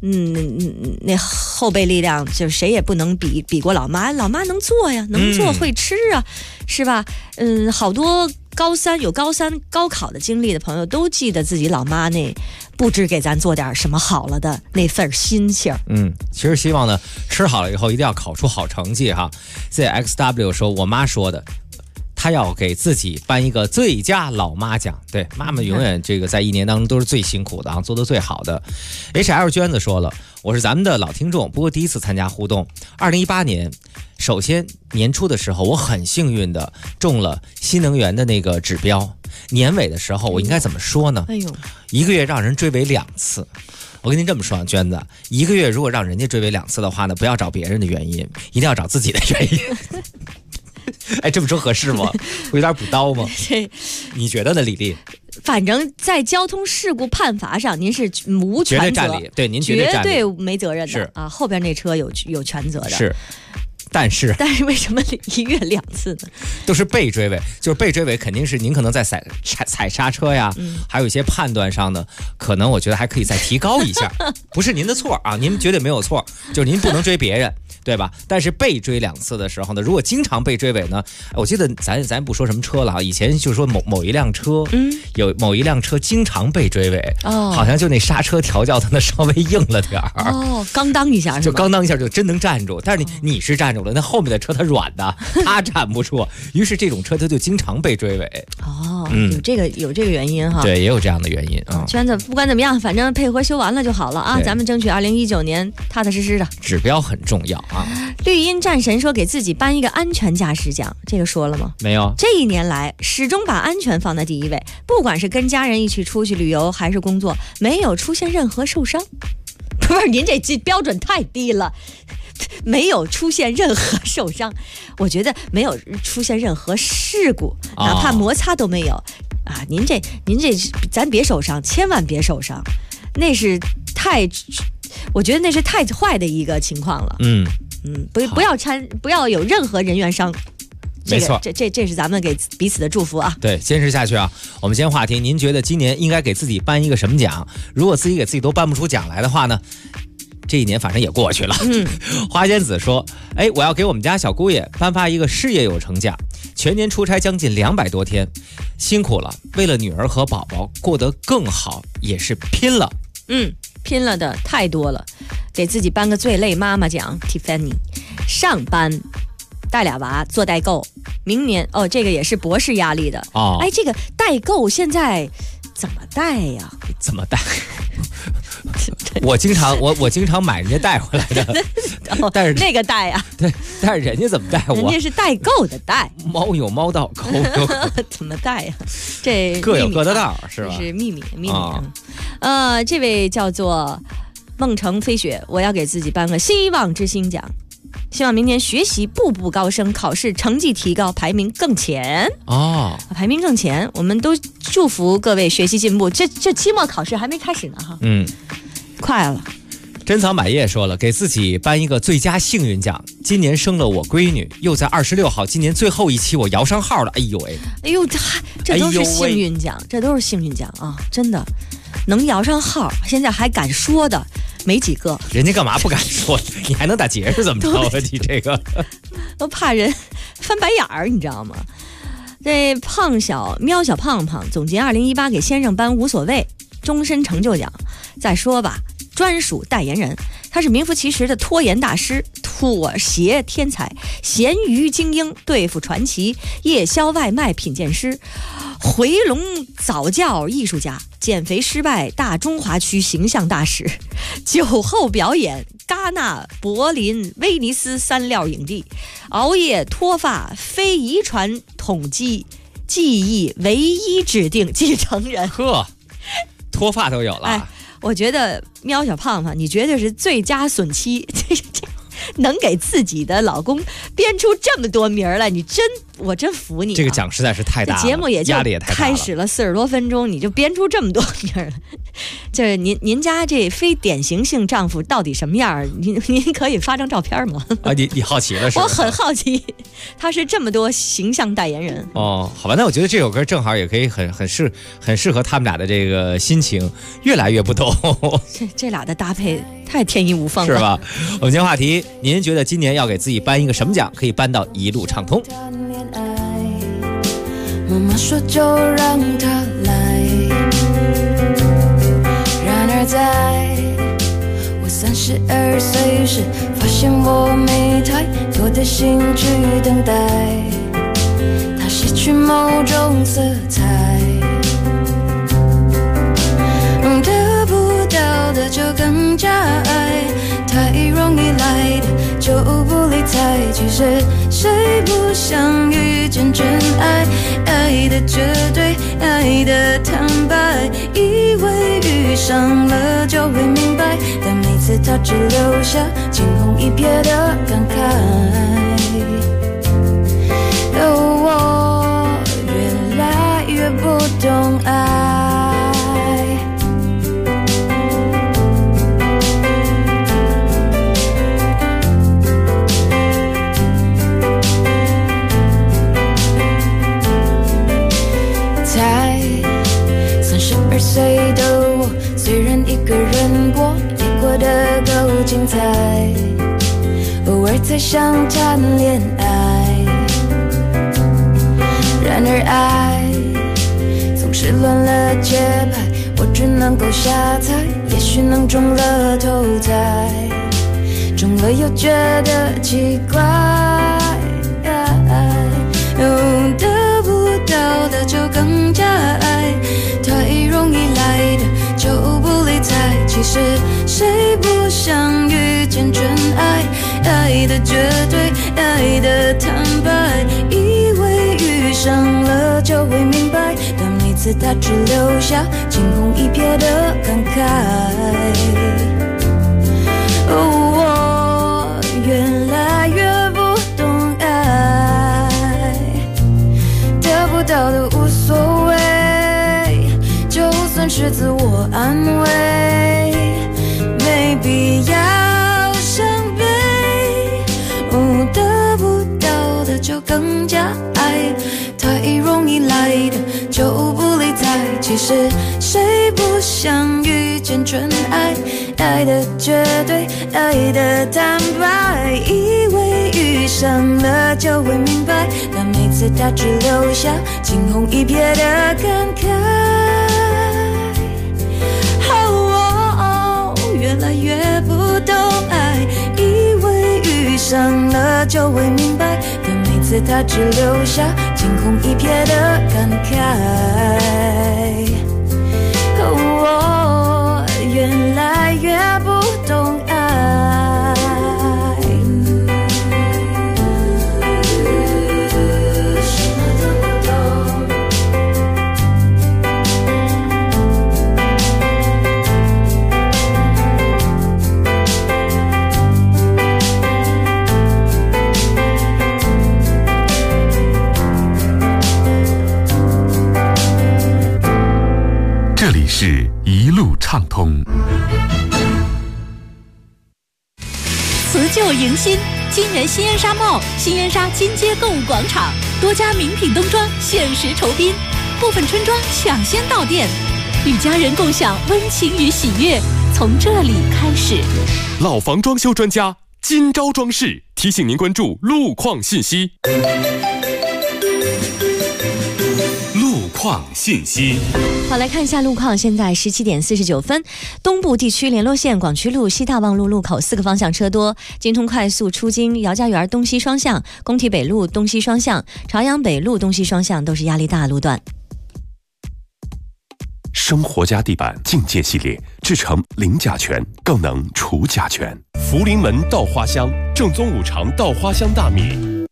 后备力量就谁也不能比过老妈，老妈能做呀，能做会吃啊，是吧？好多高三高考的经历的朋友都记得自己老妈那不知给咱做点什么好了的那份心情。 其实希望呢吃好了以后一定要考出好成绩哈。ZXW 说，我妈说的。他要给自己颁一个最佳老妈奖，对，妈妈永远这个在一年当中都是最辛苦的啊，做得最好的。HL 娟子说了，我是咱们的老听众，不过第一次参加互动。2018年，首先年初的时候，我很幸运的中了新能源的那个指标。年尾的时候，我应该怎么说呢？一个月让人追尾2次。我跟您这么说啊，娟子，一个月如果让人家追尾2次的话呢，不要找别人的原因，一定要找自己的原因。哎，这么说合适吗？我有点补刀吗？你觉得呢，李丽？ 反正在交通事故判罚上，您是无全责， 绝对占理，对，您绝对没责任的， 是啊，后边那车有全责的， 是。但是为什么1月2次呢？ 都是被追尾，就是被追尾，肯定是您可能在踩刹车呀，还有一些判断上呢，可能我觉得还可以再提高一下，不是您的错啊，您绝对没有错，就是您不能追别人。对吧？但是被追2次的时候呢，如果经常被追尾呢，我记得咱不说什么车了啊，以前就说某一辆车，有某一辆车经常被追尾，好像就那刹车调教的那稍微硬了点儿， 刚当一下是吧？ 就刚当一下就真能站住，但是你是站住了，那后面的车它软的，它站不住，于是这种车它就经常被追尾。 有这个原因哈， 对，也有这样的原因啊。 圈子不管怎么样，反正配合修完了就好了啊，咱们争取2019年踏踏实实的。 指标很重要啊。 绿茵战神说给自己颁一个安全驾驶奖，这个说了吗？ 没有。 这一年来始终把安全放在第一位，不管是跟家人一起出去旅游还是工作，没有出现任何受伤。不是，您这标准太低了，没有出现任何受伤，我觉得没有出现任何事故，哪怕摩擦都没有啊！您这咱别受伤，千万别受伤，那是我觉得那是太坏的一个情况了。不要有任何人员伤。 没错， 这是咱们给彼此的祝福啊！ 对，坚持下去啊！我们今天话题，您觉得今年应该给自己颁一个什么奖？如果自己给自己都颁不出奖来的话呢，这一年反正也过去了。花仙子说：“哎，我要给我们家小姑爷颁发一个事业有成奖，全年出差将近200多天，辛苦了，为了女儿和宝宝过得更好，也是拼了。” 拼了的太多了，给自己颁个最累妈妈奖 Tiffany。 上班带2娃做代购，明年这个也是博士压力的哎，这个代购现在怎么带呀？ 怎么带？我经常买人家带回来的，但是那个带呀， 对，但是人家怎么带我？ 人家是代购的带， 猫有猫道，狗有狗怎么带呀？这各有各的道，是吧？ 这是秘密。这位叫做梦城飞雪，我要给自己颁个希望之星奖。希望明年学习步步高升，考试成绩提高，排名更前排名更前，我们都祝福各位学习进步。这期末考试还没开始呢哈，快了。 珍草买叶说了，给自己颁一个最佳幸运奖。今年生了我闺女，又在26号，今年最后一期我摇上号了。哎呦喂！ 哎呦，这都是幸运奖，这都是幸运奖啊！真的，能摇上号，现在还敢说的没几个。 人家干嘛不敢说？你还能打结是怎么着？你这个都怕人翻白眼儿，你知道吗？这喵小胖胖总结2018给先生颁无所谓终身成就奖。再说吧。专属代言人，他是名副其实的拖延大师、妥协天才、咸鱼精英、对付传奇、夜宵外卖品鉴师、回笼早教艺术家、减肥失败大中华区形象大使、酒后表演戛纳、柏林、威尼斯3料影帝、熬夜脱发非遗传统计记忆唯一指定继承人。 呵，脱发都有了。 我觉得喵小胖胖，你绝对是最佳损妻， 能给自己的老公编出这么多名儿来，我真服你、啊。 这个奖实在是太大了， 节目也就压力也太大了， 开始了40多分钟，你就编出这么多名儿了。这您家这非典型性丈夫到底什么样？您可以发张照片吗？ 啊，你好奇了是吧？ 我很好奇，他是这么多形象代言人。 哦，好吧，那我觉得这首歌正好也可以很适合他们俩的这个心情，越来越不同。 这俩的搭配太天衣无缝了， 是吧？我们今天话题，您觉得今年要给自己颁一个什么奖，可以颁到一路畅通？ 妈妈说就让他来，然而在我32岁时，发现我没太多的兴趣等待它失去某种色彩，得不到的就更加爱，太容易来的就不理睬，其实谁不想遇见真爱，爱的绝对，爱的坦白，以为遇上了就会明白，但每次他只留下惊鸿一瞥的感慨，我越来越不懂爱。才32岁的我，虽然一个人过，也过得够精彩，偶尔才想谈恋爱，然而爱总是乱了节拍，我只能够下猜，也许能中了头彩，中了又觉得奇怪，得不到的就更加爱，太容易来的就不理睬，其实谁不想遇见真爱，爱的绝对，爱的坦白，以为遇上了就会明白，但每次他只留下惊鸿一瞥的感慨，我越来越不懂爱，得不到的无所谓，就算是自我安慰，没必要伤悲，得不到的就更加爱，太容易来的就不理睬，其实谁不想遇见真爱，爱的绝对，爱的坦白，以为遇上了就会明白，但每次他只留下惊鸿一瞥的感慨，越来越不懂爱，以为遇上了就会明白，但每次他只留下惊鸿一瞥的感慨，我越来越不懂爱。 这里是一路畅通。 辞旧迎新，今年新燕莎 mall、新燕莎金街购物广场多家名品冬装限时酬宾，部分春装抢先到店，与家人共享温情与喜悦，从这里开始。 老房装修专家今朝装饰提醒您关注路况信息。 路况信息。 好，来看一下路况。现在17点49分，东部地区联络线广渠路西大望路路口4个方向车多，京通快速出京姚家园东西双向、工体北路东西双向、朝阳北路东西双向都是压力大路段。 生活家地板境界系列制成零甲醛，更能除甲醛。福临门稻花香正宗5常稻花香大米。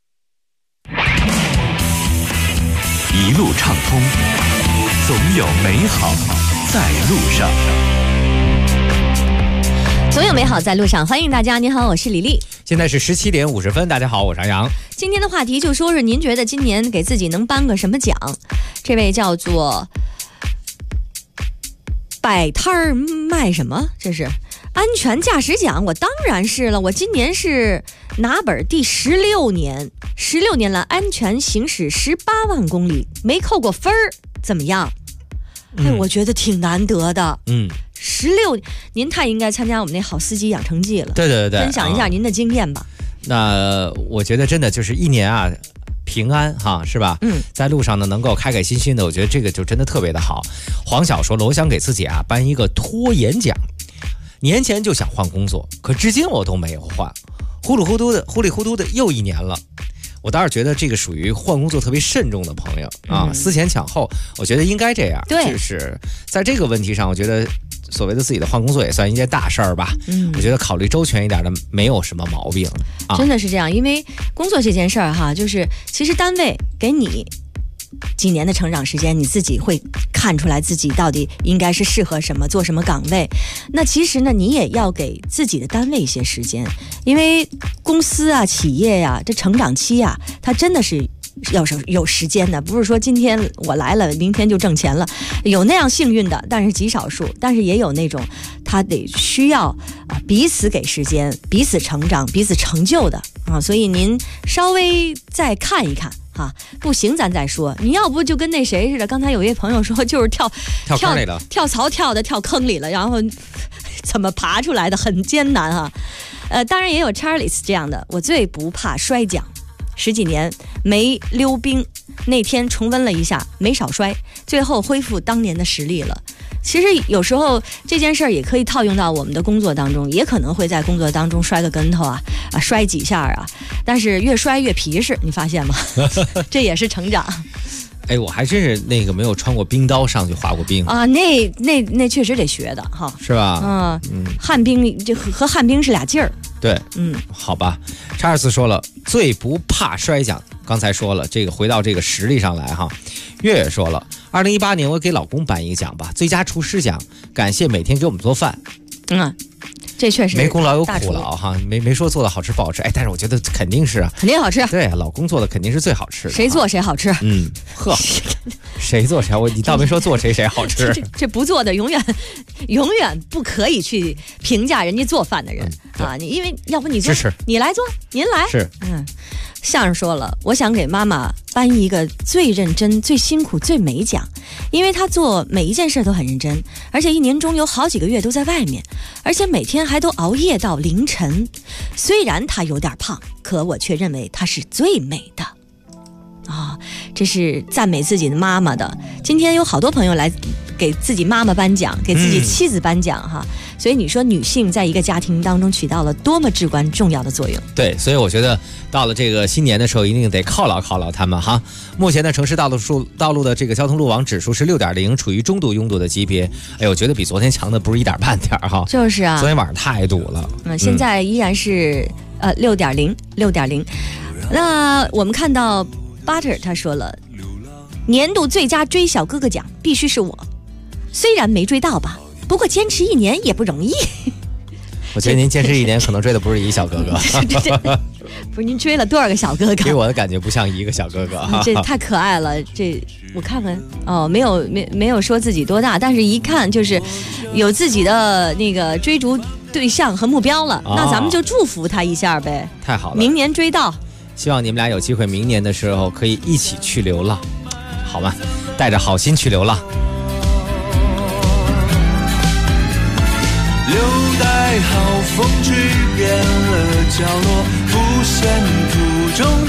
一路畅通，总有美好在路上。 总有美好在路上，欢迎大家。您好，我是李丽。 现在是17点50分，大家好，我是杨洋。 今天的话题就说是您觉得今年给自己能颁个什么奖？这位叫做摆摊儿卖什么？这是安全驾驶奖，我当然是了。我今年是拿本第16年来安全行驶18万公里，没扣过分儿，怎么样？哎，我觉得挺难得的。16，您太应该参加我们那好司机养成记了。 对， 分享一下您的经验吧。 那我觉得真的就是一年啊，平安哈，是吧？在路上呢能够开开心心的，我觉得这个就真的特别的好。黄晓说了，我想给自己啊颁一个拖延奖。年前就想换工作，可至今我都没有换，糊里糊涂的又一年了。我倒是觉得这个属于换工作特别慎重的朋友啊，思前想后，我觉得应该这样。 对， 就是在这个问题上，我觉得所谓的自己的换工作也算一件大事儿吧。我觉得考虑周全一点的没有什么毛病啊。 真的是这样，因为工作这件事儿哈，就是其实单位给你几年的成长时间，你自己会看出来自己到底应该是适合什么，做什么岗位。那其实呢，你也要给自己的单位一些时间，因为公司啊、企业呀、这成长期啊，它真的是要是有时间的，不是说今天我来了，明天就挣钱了。有那样幸运的，但是极少数，但是也有那种他得需要彼此给时间，彼此成长，彼此成就的啊。所以您稍微再看一看。不行咱再说，你要不就跟那谁似的，刚才有一位朋友说就是跳坑里了，跳槽跳坑里了，然后怎么爬出来的很艰难啊。当然也有 Charles 这样的，我最不怕摔跤，10几年没溜冰，那天重温了一下，没少摔，最后恢复当年的实力了。其实有时候这件事儿也可以套用到我们的工作当中，也可能会在工作当中摔个跟头啊，摔几下啊，但是越摔越皮实，你发现吗？这也是成长。 哎，我还真是那个没有穿过冰刀上去滑过冰啊，那确实得学的哈， 是吧？ 旱冰就和旱冰是俩劲儿。 对，好吧。查尔斯说了，最不怕摔跤。刚才说了，这个回到这个实力上来哈。月月说了，2018年我给老公颁一个奖吧，最佳厨师奖，感谢每天给我们做饭。 这确实没功劳有苦劳哈，没说做的好吃不好吃，哎，但是我觉得肯定是啊， 肯定好吃。 对，老公做的肯定是最好吃的， 谁做谁好吃。 谁做谁，你倒没说做谁好吃。 这不做的永远不可以去评价人家做饭的人啊！你因为要不你做，你来做，您来是。 相声说了，我想给妈妈颁一个最认真、最辛苦、最美奖，因为她做每一件事都很认真，而且一年中有好几个月都在外面，而且每天还都熬夜到凌晨。虽然她有点胖，可我却认为她是最美的。这是赞美自己的妈妈的。今天有好多朋友来给自己妈妈颁奖，给自己妻子颁奖哈。所以你说女性在一个家庭当中起到了多么至关重要的作用。 对，所以我觉得到了这个新年的时候，一定得犒劳他们哈。目前的城市道路的这个交通路网指数是6.0，处于中度拥堵的级别。哎，我觉得比昨天强的不是一点半点哈。 就是啊， 昨天晚上太堵了。 现在依然是6.0。那我们看到 Butter 他说了，年度最佳追小哥哥奖必须是我，虽然没追到吧，不过坚持1年也不容易。 我觉得您坚持1年可能追的不是一小哥哥。 不是，您追了多少个小哥哥？ 给我的感觉不像一个小哥哥。 这太可爱了。这我看看没有说自己多大，但是一看就是有自己的那个追逐对象和目标了。那咱们就祝福他一下呗。 太好了， 明年追到。 希望你们俩有机会明年的时候可以一起去流浪，好吗？带着好心去流浪。 留待好风吹遍了角落，浮现途中的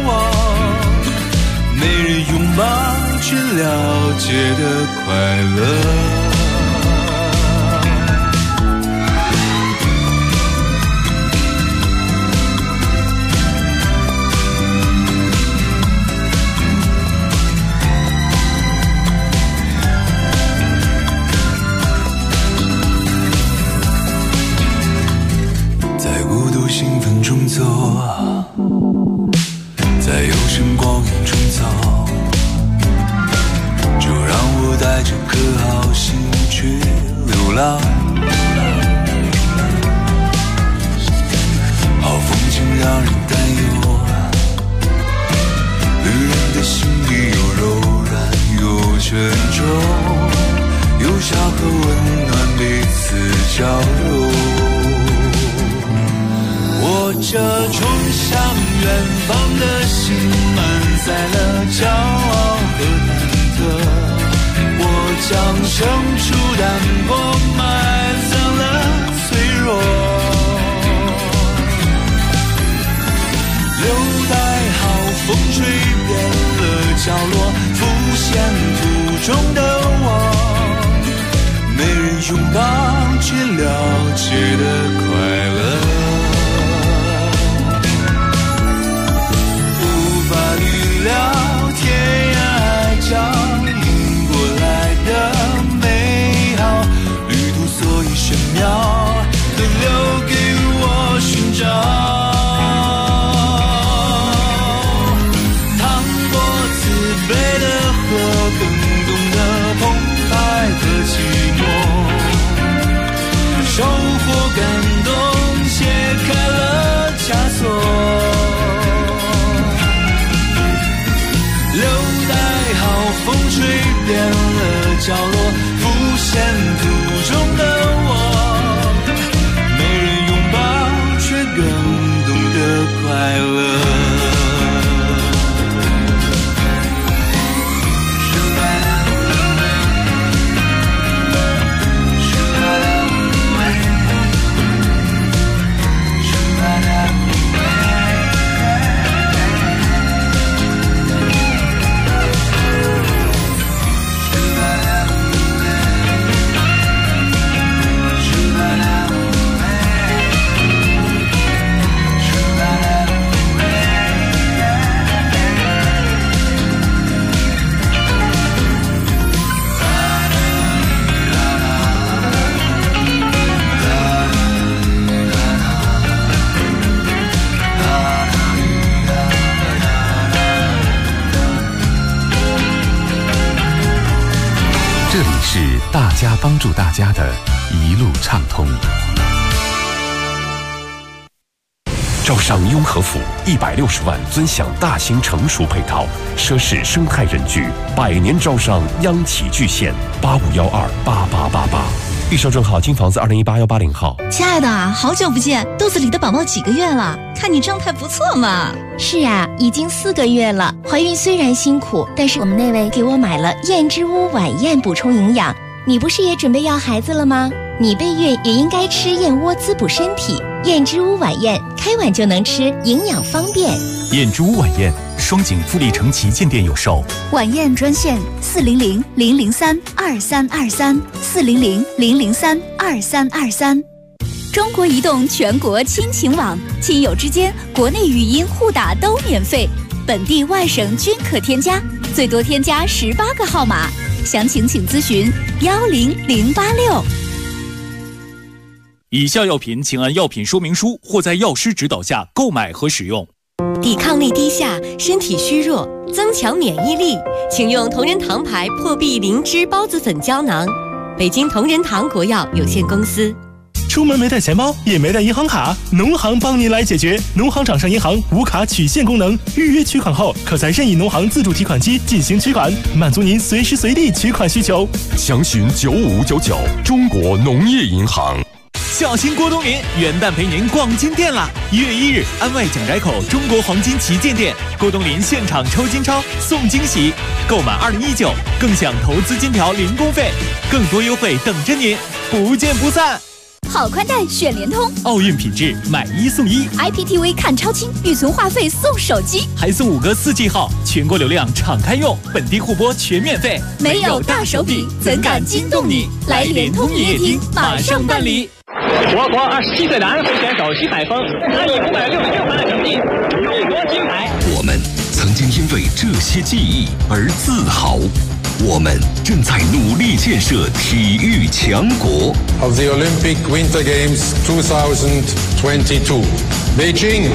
我，没人拥抱去了解的快乐。兴奋中走，在有生光影中走，就让我带着颗好心去流浪。好风让人担忧。旅人的心里有柔软有沉重，有笑和温暖彼此交流。我这冲向远方的心满载了骄傲和忐忑，我将生出淡泊，埋葬了脆弱，留待好风吹遍了角落，浮现途中的我，没人拥抱却了解的快乐。了天涯海角迎过来的美好，旅途所以玄妙，都留给我寻找。趟过慈悲的河，更懂得澎湃和寂寞，收获感动，解开了枷锁。风吹遍了角落，浮现途中的我，没人拥抱，却更懂得快乐。 这里是大家帮助大家的一路畅通。招商雍和府160万尊享大型成熟配套，奢侈生态人居，100年招商央企巨献，85128888。预售正号，金房子2018-180号。 亲爱的，好久不见，肚子里的宝宝几个月了？看你状态不错嘛。 是啊，已经4个月了。怀孕虽然辛苦，但是我们那位给我买了燕之屋晚宴补充营养。你不是也准备要孩子了吗？你备孕也应该吃燕窝滋补身体。燕之屋晚宴，开碗就能吃，营养方便。 燕之屋晚宴，双井富力城旗舰店有售。 晚宴专线400-003-2323，400-003-2323。中国移动全国亲情网，亲友之间国内语音互打都免费，本地外省均可添加，最多添加18个号码。详情请咨询10086。 以下药品请按药品说明书或在药师指导下购买和使用。 抵抗力低下，身体虚弱，增强免疫力，请用同仁堂牌破壁灵芝孢子粉胶囊。北京同仁堂国药有限公司。 出门没带钱包，也没带银行卡，农行帮您来解决。农行掌上银行无卡取现功能，预约取款后，可在任意农行自助提款机进行取款，满足您随时随地取款需求。 详询9599，中国农业银行。 小心郭冬临，元旦陪您逛金店啦！1月1日，安外蒋宅口中国黄金旗舰店，郭冬临现场抽金钞送惊喜，购满2019更享投资金条零工费，更多优惠等着您，不见不散。 好宽带选联通， 奥运品质买1送1 ，IPTV 看超清，预存话费送手机， 还送5个4G 号，全国流量敞开用，本地互播全免费。 没有大手笔，怎敢惊动你？来联通营业厅，马上办理。 我国27岁男飞选手徐海峰，他以566分的成绩勇夺金牌。 我们曾经因为这些记忆而自豪。我们正在努力建设体育强国。 Of the Olympic Winter Games 2022, Beijing.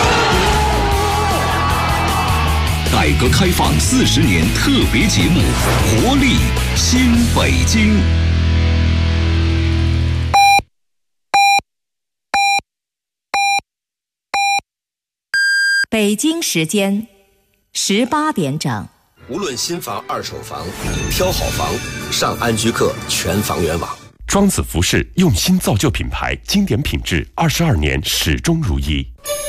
改革开放40年特别节目，活力新北京。 北京时间18点整。 无论新房、二手房，挑好房，上安居客全房源网。 庄子服饰用心造就品牌，经典品质，22年始终如一。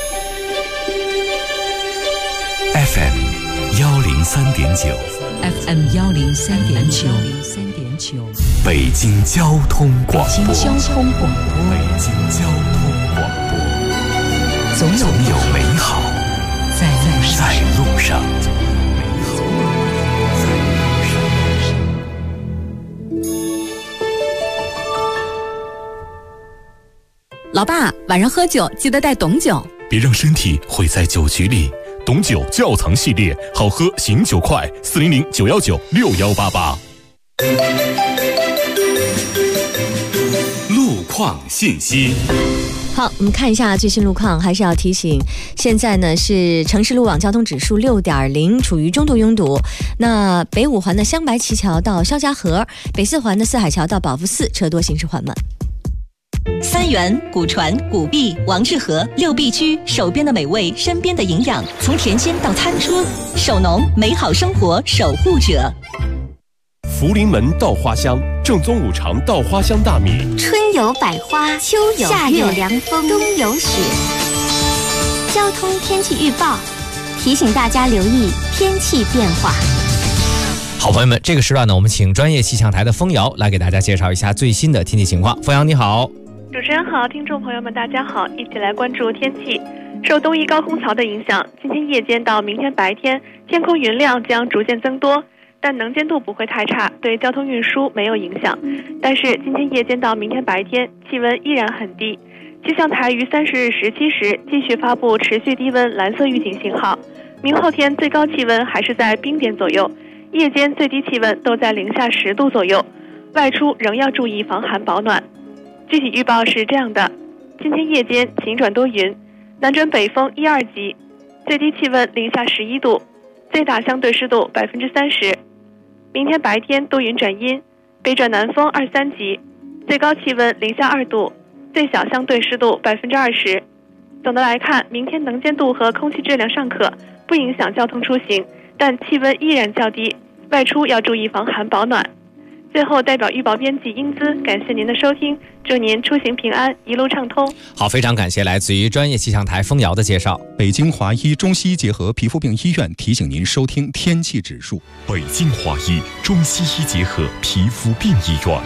FM 103.9 FM 103.9 北京交通广播。 北京交通广播。 北京交通广播。 总有美好在路上。 老爸，晚上喝酒记得带董酒， 别让身体毁在酒局里。董酒窖藏系列，好喝醒酒快，400-919-6188。 路况信息。 好，我们看一下最新路况，还是要提醒，现在呢是城市路网交通指数6.0，处于中度拥堵。那北五环的镶白旗桥到肖家河，北四环的四海桥到宝福寺车多，行驶缓慢。 三元、古传、古碧、王致和6必居，手边的美味，身边的营养，从田间到餐桌，手农美好生活守护者。 福临门稻花香，正宗五常稻花香大米。 春有百花，秋有夏有凉风，冬有雪。交通天气预报提醒大家留意天气变化。 好朋友们，这个时段呢，我们请专业气象台的风瑶来给大家介绍一下最新的天气情况。风瑶你好。 主持人好，听众朋友们大家好，一起来关注天气。受东移高空槽的影响，今天夜间到明天白天，天空云量将逐渐增多，但能见度不会太差，对交通运输没有影响。但是今天夜间到明天白天，气温依然很低。气象台于30日17时继续发布持续低温蓝色预警信号。明后天最高气温还是在冰点左右，夜间最低气温都在零下10度左右，外出仍要注意防寒保暖。具体预报是这样的：今天夜间晴转多云，南转北风1、2级，最低气温零下11度，最大相对湿度30%。明天白天多云转阴，北转南风2、3级，最高气温零下2度，最小相对湿度20%。总的来看，明天能见度和空气质量尚可，不影响交通出行，但气温依然较低，外出要注意防寒保暖。最后，代表预报编辑英姿，感谢您的收听，祝您出行平安，一路畅通。 好，非常感谢来自于专业气象台风瑶的介绍。 北京华医中西医结合皮肤病医院提醒您收听天气指数。 北京华医中西医结合皮肤病医院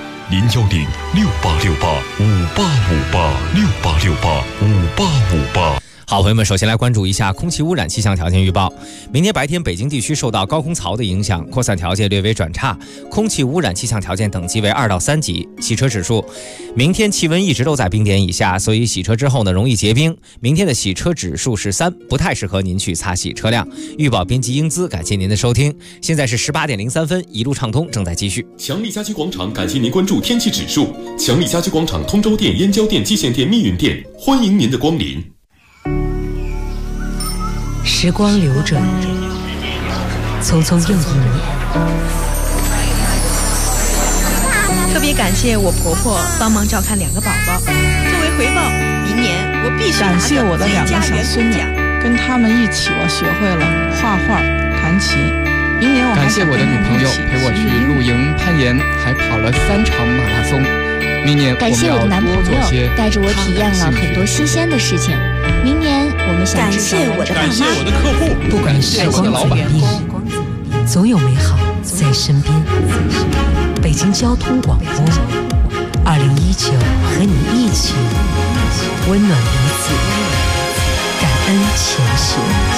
，010-6868-5858，6868-5858。 好，朋友们，首先来关注一下空气污染气象条件预报。明天白天，北京地区受到高空槽的影响，扩散条件略为转差，空气污染气象条件等级为2到3级。洗车指数，明天气温一直都在冰点以下，所以洗车之后呢，容易结冰。明天的洗车指数是3，不太适合您去擦洗车辆。预报编辑英姿，感谢您的收听。现在是18点03分，一路畅通正在继续。 强力家居广场感谢您关注天气指数。强力家居广场通州店、燕郊店、蓟县店、密云店，欢迎您的光临。 时光流转，匆匆又一年。 特别感谢我婆婆帮忙照看2个宝宝，作为回报，明年我必须感谢我的2个小孙女，跟他们一起，我学会了画画、弹琴。明年我感谢我的女朋友陪我去露营、攀岩，还跑了3场马拉松。明年感谢我的男朋友带着我体验了很多新鲜的事情。明年我们想感谢我的爸妈， 感谢我的客户， 不管时光怎么变，总有美好在身边。北京交通广播，2019和你一起温暖彼此，感恩前行。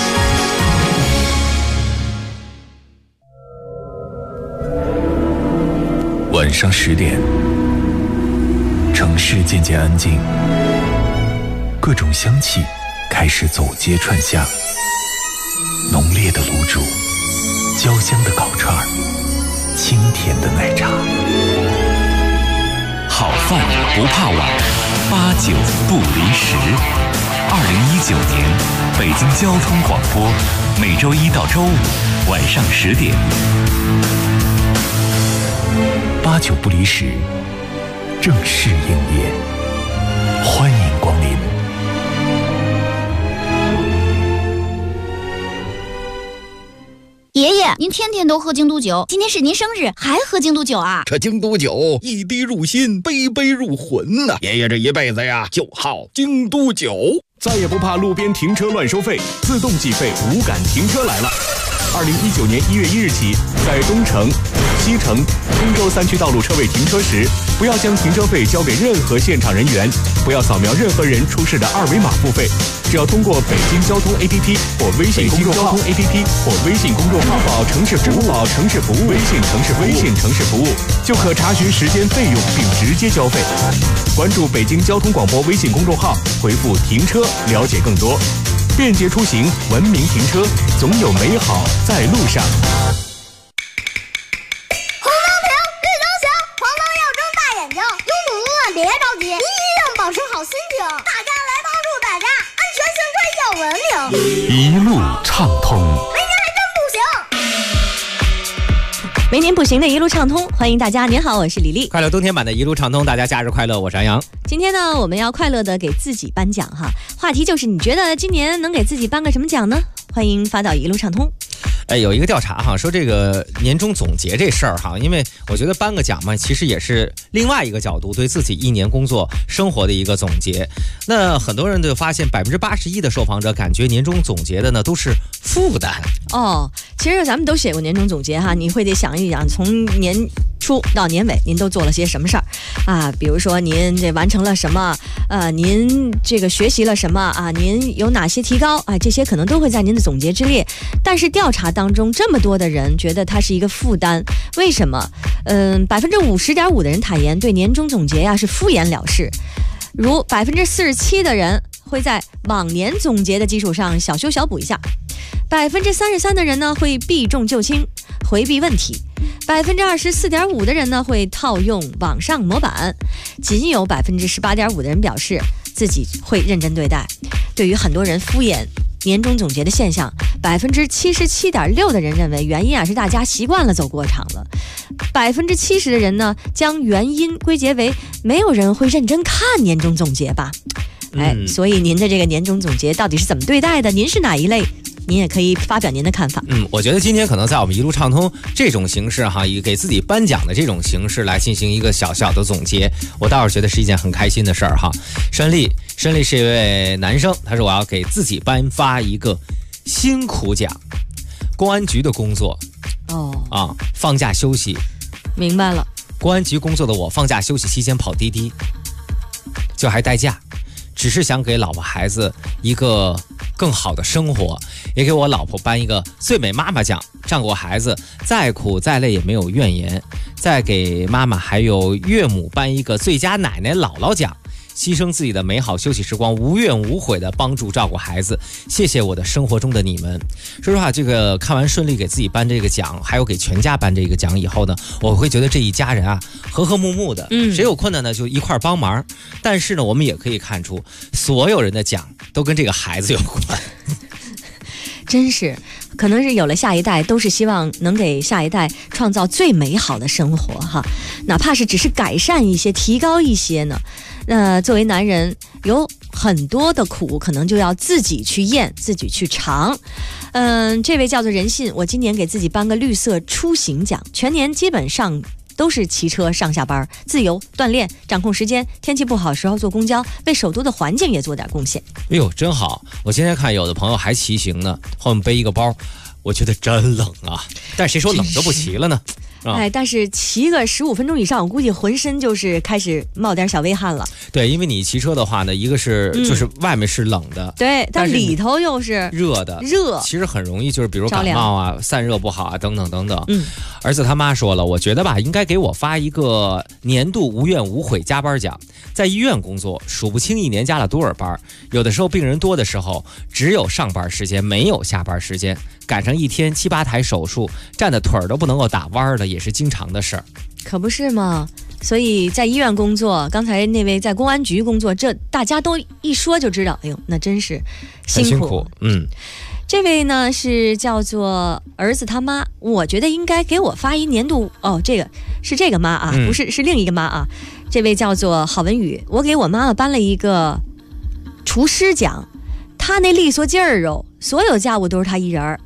晚上10点，城市渐渐安静，各种香气开始走街串巷，浓烈的卤煮，焦香的烤串，清甜的奶茶。好饭不怕晚，8、9不离10。2019年，北京交通广播，每周1到周5晚上10点，8、9不离10，正式营业，欢迎光临。 爷爷，您天天都喝京都酒，今天是您生日，还喝京都酒啊？ 这京都酒一滴入心，杯杯入魂呐！爷爷这一辈子呀，就好京都酒。 再也不怕路边停车乱收费，自动计费无感停车来了。2019年1月1日起，在东城、西城、通州3区道路车位停车时，不要将停车费交给任何现场人员，不要扫描任何人出示的二维码付费，只要通过北京交通 APP 或微信公众号、支付宝城市服务、微信城市服务，就可查询时间费用并直接交费。关注北京交通广播微信公众号，回复“停车”了解更多。便捷出行，文明停车，总有美好在路上。 红灯停，绿灯行，黄灯要睁大眼睛，拥堵路段别着急，您一定保持好心情。大家来帮助大家，安全行车要文明。 一路畅通。 没您不行的一路畅通，欢迎大家。您好，我是李丽。 快乐冬天版的一路畅通，大家假日快乐，我是安阳。 今天呢，我们要快乐的给自己颁奖哈。话题就是你觉得今年能给自己颁个什么奖呢？欢迎发到一路畅通。 有一个调查哈，说这个年终总结这事儿哈，因为我觉得颁个奖嘛，其实也是另外一个角度对自己一年工作生活的一个总结。那很多人就发现81%的受访者感觉年终总结的呢都是负担。 哦，其实咱们都写过年终总结哈，你会得想一想，从年初到年尾您都做了些什么事儿啊？比如说您这完成了什么，您这个学习了什么啊？您有哪些提高啊？这些可能都会在您的总结之列。但是调查当中这么多的人觉得它是一个负担，为什么？50.5%的人坦言对年终总结呀是敷衍了事，如47%的人会在往年总结的基础上小修小补一下，33%的人呢会避重就轻回避问题，24.5%的人呢会套用网上模板，仅有18.5%的人表示自己会认真对待。对于很多人敷衍年终总结的现象，77.6%的人认为原因是大家习惯了走过场了，70%的人呢将原因归结为没有人会认真看年终总结吧。所以您的这个年终总结到底是怎么对待的？您是哪一类？您也可以发表您的看法。 我觉得今天可能在我们一路畅通这种形式哈，以给自己颁奖的这种形式来进行一个小小的总结，我倒是觉得是一件很开心的事儿哈。申丽是一位男生，他说我要给自己颁发一个辛苦奖，公安局的工作放假休息。 明白了。 公安局工作的我放假休息期间跑滴滴，就还带假，只是想给老婆孩子一个更好的生活，也给我老婆颁一个最美妈妈奖，照顾孩子再苦再累也没有怨言，再给妈妈还有岳母颁一个最佳奶奶姥姥奖，牺牲自己的美好休息时光，无怨无悔的帮助照顾孩子，谢谢我的生活中的你们。说实话，这个看完顺利给自己颁这个奖，还有给全家颁这个奖以后呢，我会觉得这一家人啊和和睦睦的，谁有困难呢就一块帮忙。但是呢，我们也可以看出，所有人的奖都跟这个孩子有关。 真是，可能是有了下一代，都是希望能给下一代创造最美好的生活哈，哪怕是只是改善一些、提高一些呢。作为男人，有很多的苦可能就要自己去咽，自己去尝。这位叫做任信，我今年给自己颁个绿色出行奖，全年基本上都是骑车上下班，自由锻炼，掌控时间，天气不好时候坐公交，为首都的环境也做点贡献。 哎呦，真好！我今天看有的朋友还骑行呢，后面背一个包，我觉得真冷啊。但谁说冷就不骑了呢？ 但是骑个15分钟以上，我估计浑身就是开始冒点小微汗了。 对，因为你骑车的话呢，一个是就是外面是冷的， 对，但里头又是热的，其实很容易就是比如感冒啊、散热不好啊等等等等。儿子他妈说了，我觉得吧，应该给我发一个年度无怨无悔加班奖。在医院工作，数不清一年加了多少班，有的时候病人多的时候，只有上班时间，没有下班时间，赶上一天7、8台手术，站的腿儿都不能够打弯了，也是经常的事儿。 可不是吗？所以在医院工作，刚才那位在公安局工作，这大家都一说就知道，哎呦，那真是辛苦。这位呢是叫做儿子他妈，我觉得应该给我发一年度这个是这个妈啊，不是，是另一个妈啊。这位叫做郝文宇，我给我妈妈颁了一个厨师奖，她那利索劲儿所有家务都是她一人儿。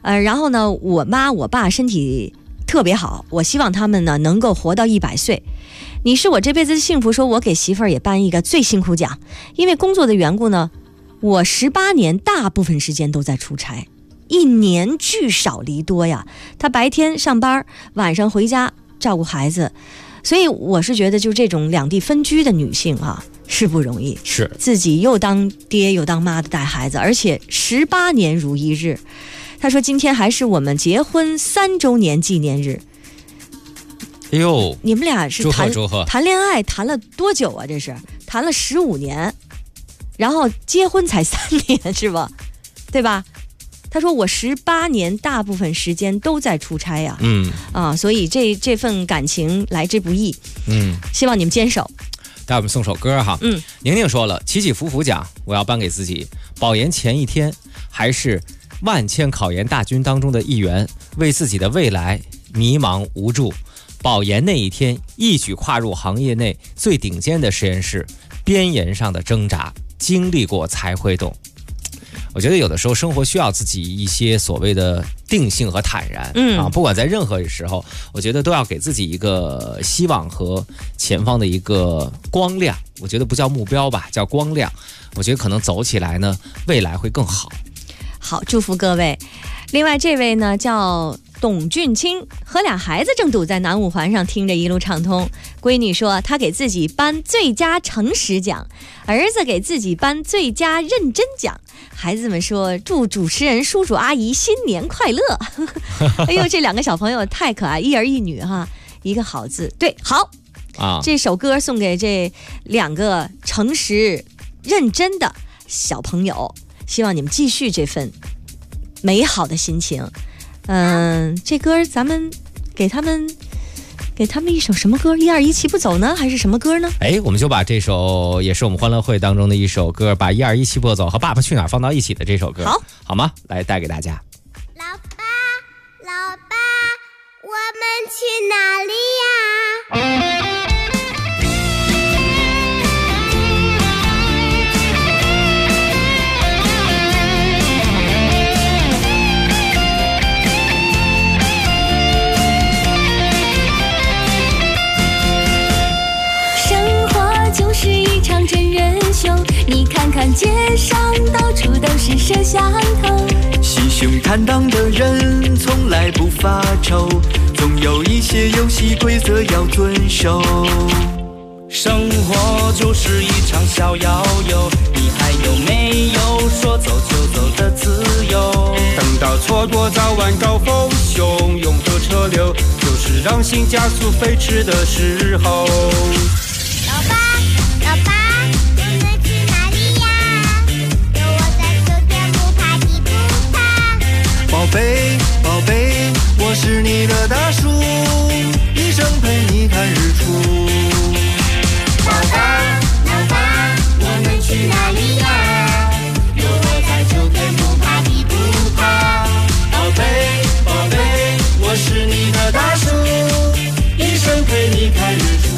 然后呢，我妈我爸身体特别好，我希望他们呢能够活到100岁。你是我这辈子的幸福，说我给媳妇儿也颁一个最辛苦奖，因为工作的缘故呢，我18年大部分时间都在出差，1年聚少离多呀。他白天上班，晚上回家照顾孩子，所以我是觉得就这种两地分居的女性啊是不容易， 是自己又当爹又当妈的带孩子，而且18年如一日。他说今天还是我们结婚3周年纪念日。 哎呦， 你们俩是祝贺谈恋爱谈了多久啊？这是谈了15年，然后结婚才3年是吧？对吧？他说我18年大部分时间都在出差呀，所以这份感情来之不易，希望你们坚守。 待会我们送首歌哈，宁宁说了，起起伏伏奖我要颁给自己，保研前一天还是万千考研大军当中的一员，为自己的未来迷茫无助，保研那一天一举跨入行业内最顶尖的实验室，边沿上的挣扎经历过才会懂。我觉得有的时候生活需要自己一些所谓的定性和坦然，不管在任何时候，我觉得都要给自己一个希望和前方的一个光亮。我觉得不叫目标吧，叫光亮。我觉得可能走起来呢，未来会更好。 好，祝福各位。另外这位呢叫董俊清，和俩孩子正堵在南五环上听着一路畅通。闺女说她给自己颁最佳诚实奖，儿子给自己颁最佳认真奖。孩子们说祝主持人叔叔阿姨新年快乐。哎呦，这2个小朋友太可爱，一儿一女哈，一个好字，对，好啊。这首歌送给这2个诚实认真的小朋友，希望你们继续这份美好的心情。这歌咱们给他们一首什么歌？1、2、1起步走呢，还是什么歌呢？ 我们就把这首也是我们欢乐会当中的一首歌，把1、2、1起步走和爸爸去哪儿放到一起的这首歌，好吗？来带给大家。 老爸，我们去哪里呀？ 就是一场真人秀，你看看街上到处都是摄像头。 心胸坦荡的人从来不发愁，总有一些游戏规则要遵守。生活就是一场小摇游，你还有没有说走就走的自由？等到错过早晚高峰汹涌的车流，就是让心加速飞驰的时候。 老爸，我们去哪里呀？有我在就天不怕地不怕。 宝贝，我是你的大树，一生陪你看日出。 老爸，我们去哪里呀？有我在就天不怕地不怕。 宝贝，我是你的大树，一生陪你看日出。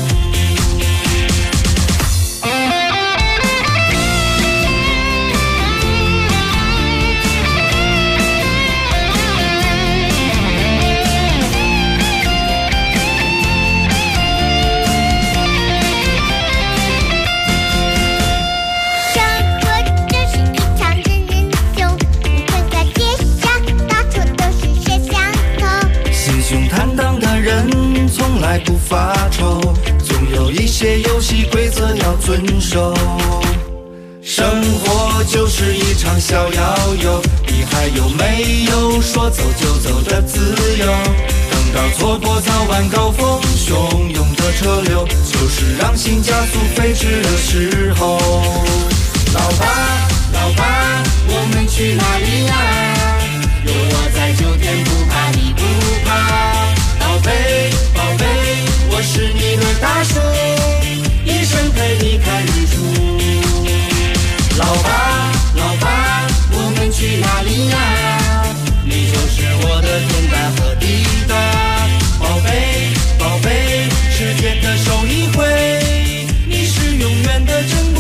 从来不发愁，总有一些游戏规则要遵守。生活就是一场小摇游，你还有没有说走就走的自由？等到错过早晚高峰汹涌的车流，就是让心加速飞驰的时候。老爸，我们去哪里呀？有我在就天不怕地不怕。宝贝，我是你的大树，一生陪你看日出。老爸，我们去哪里呀？你就是我的天大和地大。宝贝，时间的手一挥，你是永远的珍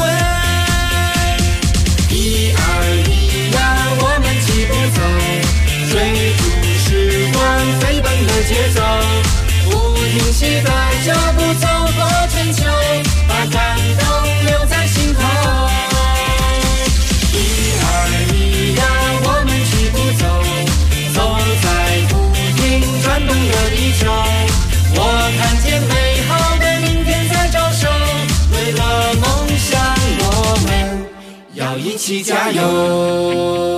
贵。1、2、1呀，我们起步走，追期待脚步走过春秋，把感动留在心头。一二一呀，我们齐步走，走在不停转动的地球。我看见美好的明天在招手，为了梦想，我们要一起加油。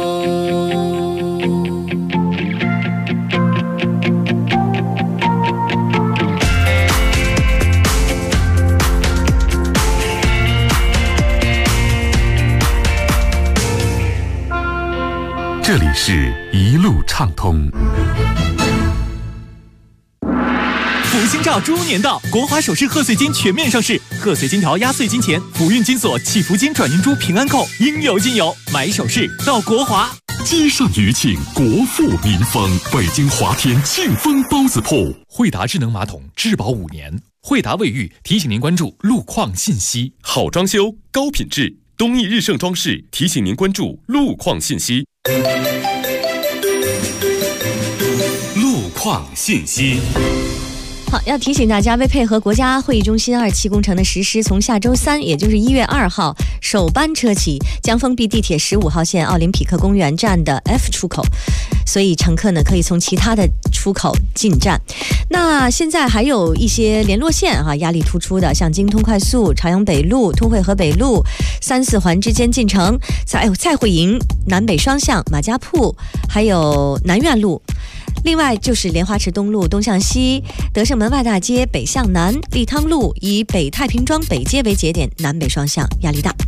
这里是一路畅通。 福星照猪年到，国华首饰贺岁金全面上市，贺岁金条压岁金钱、福运金锁、祈福金转运珠平安扣，应有尽有。买首饰到国华。 积善余庆，国富民丰。北京华天庆丰包子铺， 惠达智能马桶质保5年。惠达卫浴提醒您关注路况信息。 好装修，高品质。东益日盛装饰提醒您关注路况信息。路况信息。 好，要提醒大家，为配合国家会议中心2期工程的实施，从下周3，也就是1月2号首班车起，将封闭地铁15号线奥林匹克公园站的 F 出口，所以乘客呢可以从其他的出口进站。那现在还有一些联络线压力突出的，像京通快速、朝阳北路、通惠河北路、3、4环之间进城，蔡慧营、南北双向、马家铺，还有南苑路。另外就是莲花池东路东向西、德胜门外大街北向南、立汤路以北太平庄北街为节点，南北双向压力大。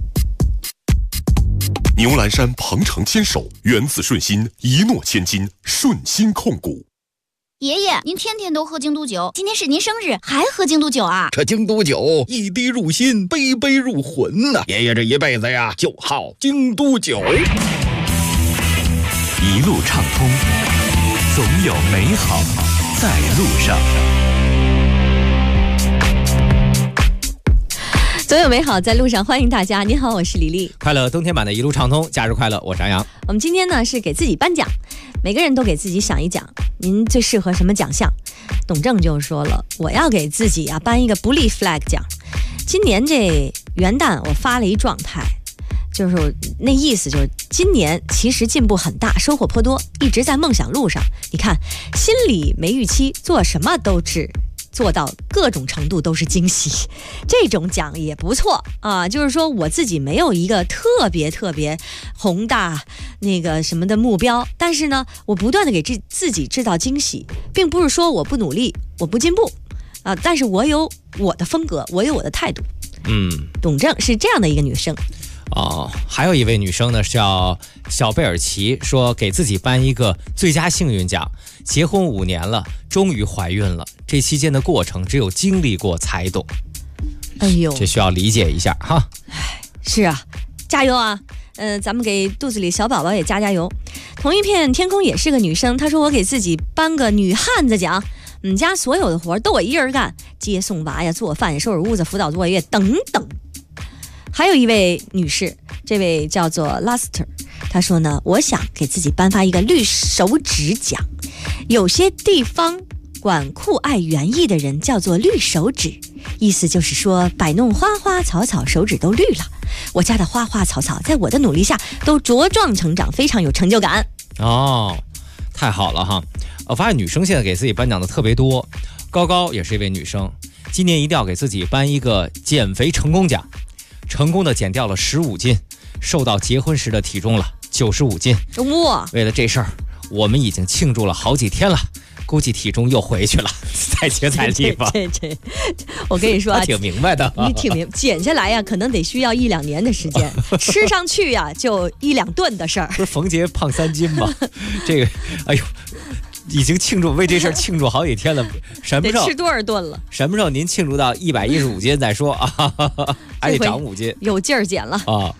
牛栏山鹏程牵手，缘字顺心，一诺千金，顺心控股。 爷爷，您天天都喝京都酒，今天是您生日，还喝京都酒啊？ 这京都酒一滴入心，杯杯入魂呐！爷爷这一辈子呀，就好京都酒。 一路畅通，总有美好在路上。 总有美好在路上，欢迎大家。您好，我是李丽。 快乐冬天版的一路畅通，假日快乐，我是安阳。 我们今天呢是给自己颁奖，每个人都给自己想一奖，您最适合什么奖项？董正就说了，我要给自己颁一个不立 flag 奖。今年这元旦我发了一状态，就是那意思就是今年其实进步很大，收获颇多，一直在梦想路上。你看，心里没预期，做什么都做到各种程度都是惊喜，这种奖也不错啊。就是说我自己没有一个特别宏大那个什么的目标，但是呢，我不断的给自己制造惊喜，并不是说我不努力，我不进步啊，但是我有我的风格，我有我的态度。董正是这样的一个女生。 还有一位女生呢，叫小贝尔奇，说给自己颁一个最佳幸运奖。结婚5年了，终于怀孕了，这期间的过程只有经历过才懂。 哎呦， 这需要理解一下哈。 是啊，加油啊！咱们给肚子里小宝宝也加油。同一片天空也是个女生，她说我给自己颁个女汉子奖。我们家所有的活都我一人干，接送娃呀、做饭、收拾屋子、辅导作业等等。还有一位女士，这位叫做 Laster， 她说呢，我想给自己颁发一个绿手指奖。有些地方管酷爱园艺的人叫做绿手指，意思就是说摆弄花花草草手指都绿了。我家的花花草草在我的努力下都茁壮成长，非常有成就感。 太好了哈！我发现女生现在给自己颁奖的特别多。高高也是一位女生，今年一定要给自己颁一个减肥成功奖。成功的减掉了15斤，瘦到结婚时的体重了95斤。 哇！ 为了这事儿，我们已经庆祝了好几天了，估计体重又回去了，在精彩的地方。 这，我跟你说啊， 挺明白的。 你挺明，减下来呀，可能得需要1-2年的时间，吃上去呀，就1-2顿的事儿。 不是冯杰胖3斤吗？这个，哎呦。已经为这事儿庆祝好几天了，什么时候得吃多少顿了？ 什么时候您庆祝到115斤再说啊？还得长5斤， 有劲儿减了啊。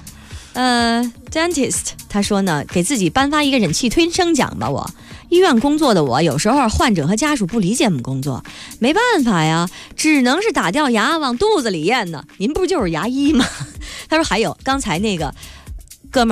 Dentist 他说呢，给自己颁发一个忍气吞声奖吧。我医院工作的我，有时候患者和家属不理解我们工作，没办法呀，只能是打掉牙往肚子里咽呢。您不就是牙医吗？他说还有刚才那个哥们儿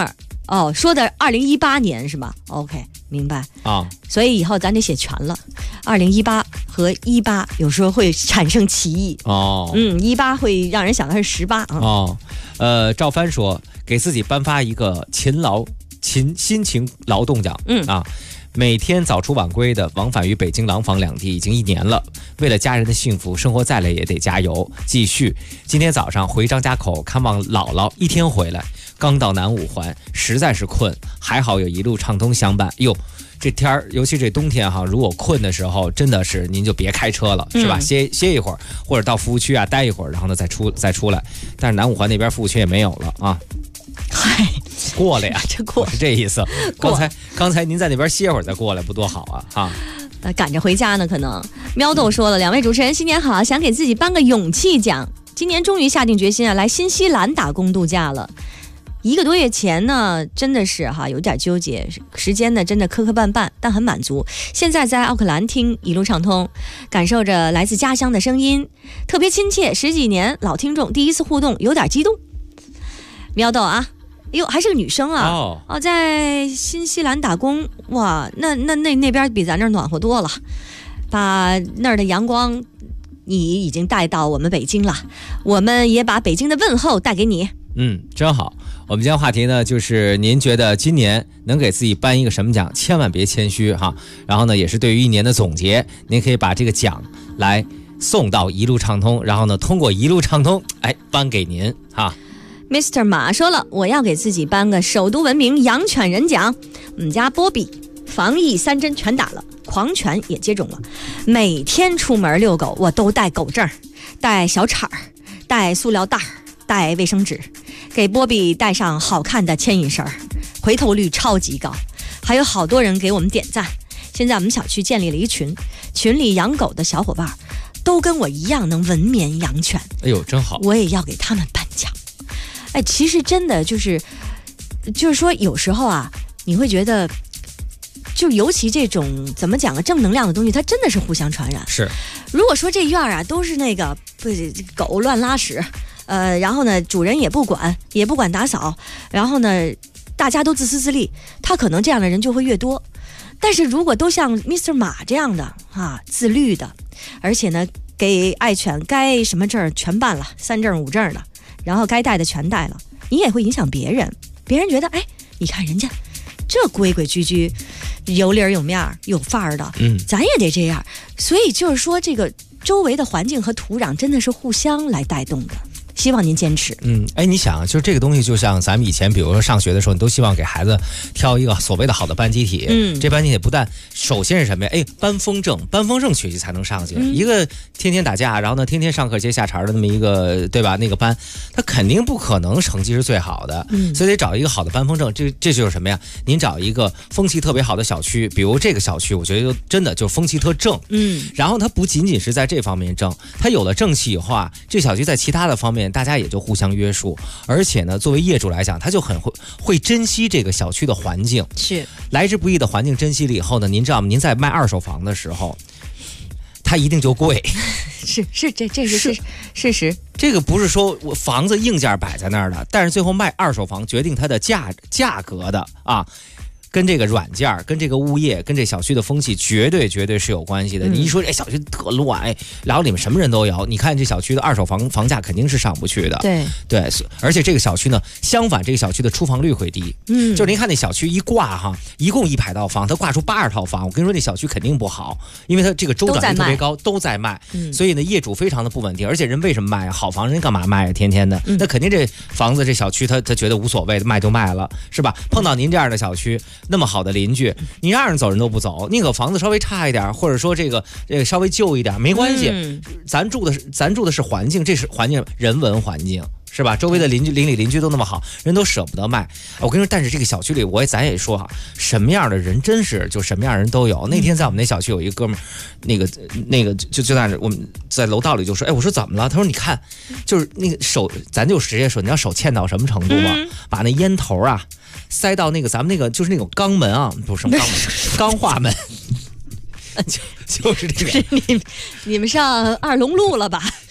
哦，说的2018年是吧 ？OK， 明白啊。 所以以后咱得写全了，2018和18有时候会产生歧义哦。 18会让人想的是18啊。 哦，赵帆说给自己颁发一个辛勤劳动奖。每天早出晚归的往返于北京廊坊两地已经1年了，为了家人的幸福，生活再累也得加油继续。今天早上回张家口看望姥姥，1天回来，刚到南五环，实在是困，还好有一路畅通相伴。哟，这天儿，尤其这冬天哈，如果困的时候，真的是您就别开车了，是吧？歇一会儿，或者到服务区啊待一会儿，然后呢再出来。但是南五环那边服务区也没有了啊。 嗨， 过来呀， 我是这意思。刚才您在那边歇会儿再过来，不多好啊哈。 赶着回家呢，可能。喵豆说了，2位主持人新年好，想给自己颁个勇气奖。今年终于下定决心啊，来新西兰打工度假了。1个多月前呢，真的是有点纠结，时间呢真的磕磕绊绊，但很满足。现在在奥克兰听一路畅通，感受着来自家乡的声音，特别亲切。10几年老听众，第一次互动，有点激动。喵豆啊，哟，还是个女生啊！在新西兰打工，哇，那边比咱这儿暖和多了，把那儿的阳光你已经带到我们北京了，我们也把北京的问候带给你。 真好。我们今天话题呢，就是您觉得今年能给自己颁一个什么奖？千万别谦虚哈。然后呢，也是对于1年的总结，您可以把这个奖来送到一路畅通，然后呢，通过一路畅通，颁给您哈。 Mr. 马说了，我要给自己颁个首都闻名养犬人奖。我们家波比防疫3针全打了，狂犬也接种了，每天出门遛狗我都带狗证，带小铲儿，带塑料袋，带卫生纸，给波比带上好看的牵引绳，回头率超级高，还有好多人给我们点赞。现在我们小区建立了一群里养狗的小伙伴都跟我一样能文明养犬。 哎呦，真好！ 我也要给他们颁奖。其实真的就是说，有时候啊，你会觉得，就尤其这种怎么讲啊，正能量的东西，它真的是互相传染。 是， 如果说这院啊都是那个狗乱拉屎，然后呢主人也不管打扫，然后呢大家都自私自利，他可能这样的人就会越多。但是如果都像 Mr. 马这样的自律的，而且呢给爱犬该什么证全办了，3证5证的。然后该带的全带了，你也会影响别人，别人觉得你看人家这规规矩矩，有理儿有面儿有范儿的，咱也得这样。所以就是说，这个周围的环境和土壤真的是互相来带动的。希望您坚持。 你想，就是这个东西，就像咱们以前，比如说上学的时候，你都希望给孩子挑一个所谓的好的班集体。这班集体不但首先是什么呀？颁风正学习才能上去。一个天天打架，然后呢天天上课接下茬的那么一个，对吧？那个班，他肯定不可能成绩是最好的。所以得找一个好的颁风正。这就是什么呀？您找一个风气特别好的小区，比如这个小区，我觉得真的就风气特正。然后它不仅仅是在这方面正，它有了正气以后啊，这小区在其他的方面大家也就互相约束，而且呢，作为业主来讲，他就很会珍惜这个小区的环境， 是来之不易的环境珍惜了以后呢，您知道吗？您在卖2手房的时候，它一定就贵， 这是事实。 这个不是说我房子硬件摆在那儿的，但是最后卖2手房决定它的价格的啊。跟这个软件，跟这个物业，跟这小区的风气绝对是有关系的。你一说这小区特乱，然后里面什么人都有，你看这小区的2手房价肯定是上不去的。对，而且这个小区呢，相反这个小区的出房率会低。就是您看那小区一挂一共100套房，它挂出80套房，我跟你说这小区肯定不好，因为它这个周转率特别高，都在卖。所以呢，业主非常的不稳定，而且人为什么卖好房人干嘛卖天天的？那肯定这房子这小区他觉得无所谓，卖就卖了，是吧？碰到您这样的小区。那么好的邻居，你让人走人都不走，宁可房子稍微差一点，或者说这个稍微旧一点没关系，咱住的是环境，这是环境人文环境，是吧？周围的邻里邻居都那么好，人都舍不得卖。我跟你说，但是这个小区里咱也说什么样的人真是就什么样的人都有。那天在我们那小区有一个哥们儿，那个就在我们在楼道里就说，我说怎么了？他说你看，就是那个手，咱就直接说，你要手欠到什么程度吗？把那烟头塞到那个咱们那个就是那种钢门不是什么钢门，钢化门，就是这个。 你们上2龙路了吧？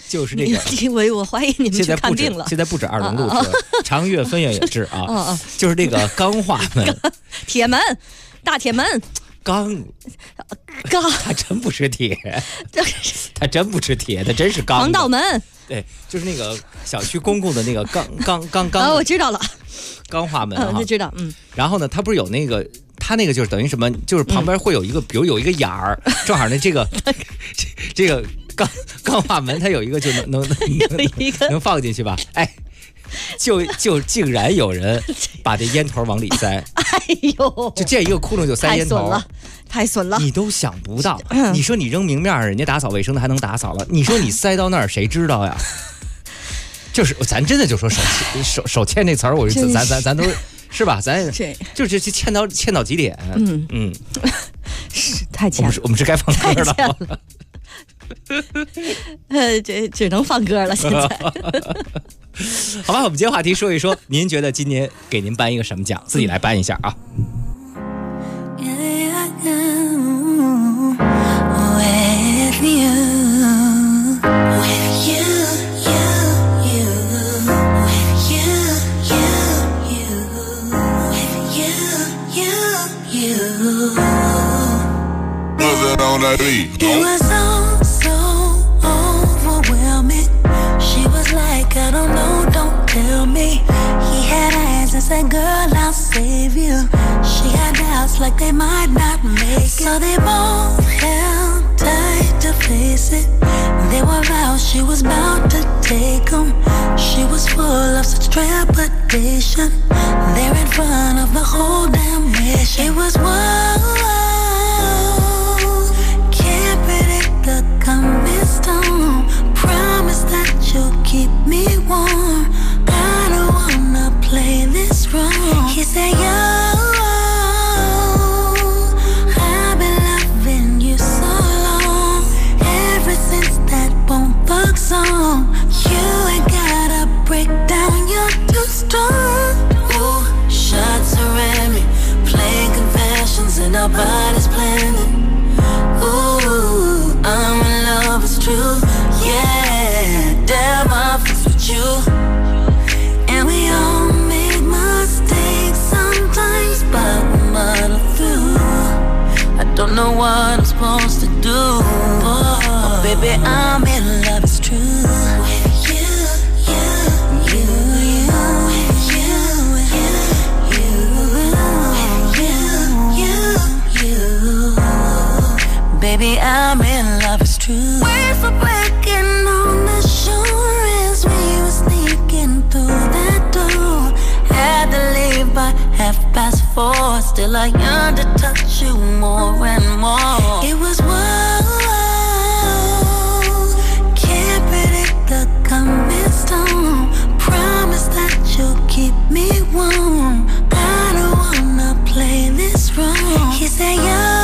就是那个， 我怀疑你们去看病了。 现在不止二龙路车，长月分院也治啊。就是那个钢化门、 铁门、大铁门。 钢，它真不是铁，它真不是铁，它真是钢。 防盗门， 对，就是那个小区公共的那个钢。 我知道了， 钢化门就知道， 然后呢，它不是有那个，它那个就是等于什么，就是旁边会有一个，比如有一个眼儿，正好呢这个钢化门，它有一个就能放进去吧？哎。就竟然有人把这烟头往里塞， 哎呦！ 就建一个窟窿就塞烟头， 太损了！ 你都想不到，你说你扔明面，人家打扫卫生的还能打扫了，你说你塞到那儿，谁知道呀？就是咱真的就说手欠这词儿，我咱都是吧？咱就是欠到极点， 是太欠了。 我们是该放歌了。 这只能放歌了，现在。 好吧，我们接话题说一说，您觉得今年给您颁一个什么奖？自己来颁一下啊。 I don't know, don't tell me. He had eyes and said, girl, I'll save you. She had doubts like they might not make it. So they both held tight to face it. They were out, she was about to take them. She was full of such trepidation. There in front of the whole damn mission. It was whoa, can't predict the coming storm. Promise that you'll keep me warm. I don't wanna play this wrong. He said, yo, I've been loving you so long. Ever since that Bone Thugs song. You ain't gotta break down, you're too strong. Ooh, shots are at me, playing confessions and our bodies blending. Ooh, I'm in love, it's true. Yeah, damn, I fix with you. And we all make mistakes sometimes, but we muddle through. I don't know what I'm supposed to do, but baby, I'm in love, it's true. With you, baby, I'm in love, it's true. Wait for breaking on the shore as we were sneaking through that door. Had to leave by 4:30. Still I yearn to touch you more and more. It was whoa, can't predict the coming storm. Promise that you'll keep me warm. I don't wanna play this wrong. He said, yo,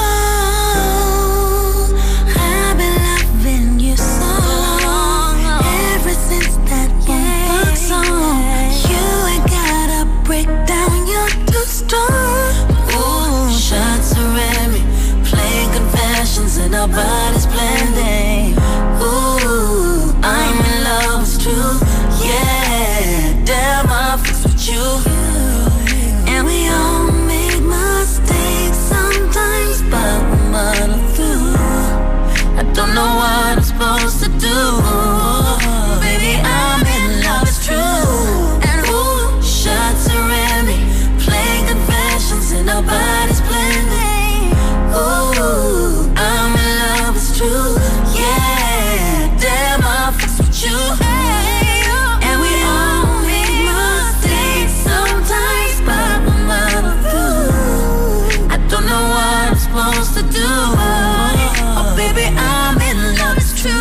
and our bodies blending. Ooh, I'm in love, it's true. Yeah, damn, I fix with you. And we all make mistakes sometimes, but we muddle through. I don't know what I'm supposed to do. Baby, I'm in love, it's true. And ooh, shots are at me, playing confessions and our bodies blending. Ooh, I'm in love, it's true. Yeah, damn, I fix with you. And we all make mistakes sometimes, but we muddle through. I don't know what I'm supposed to do. Oh, baby, I'm in love, it's true.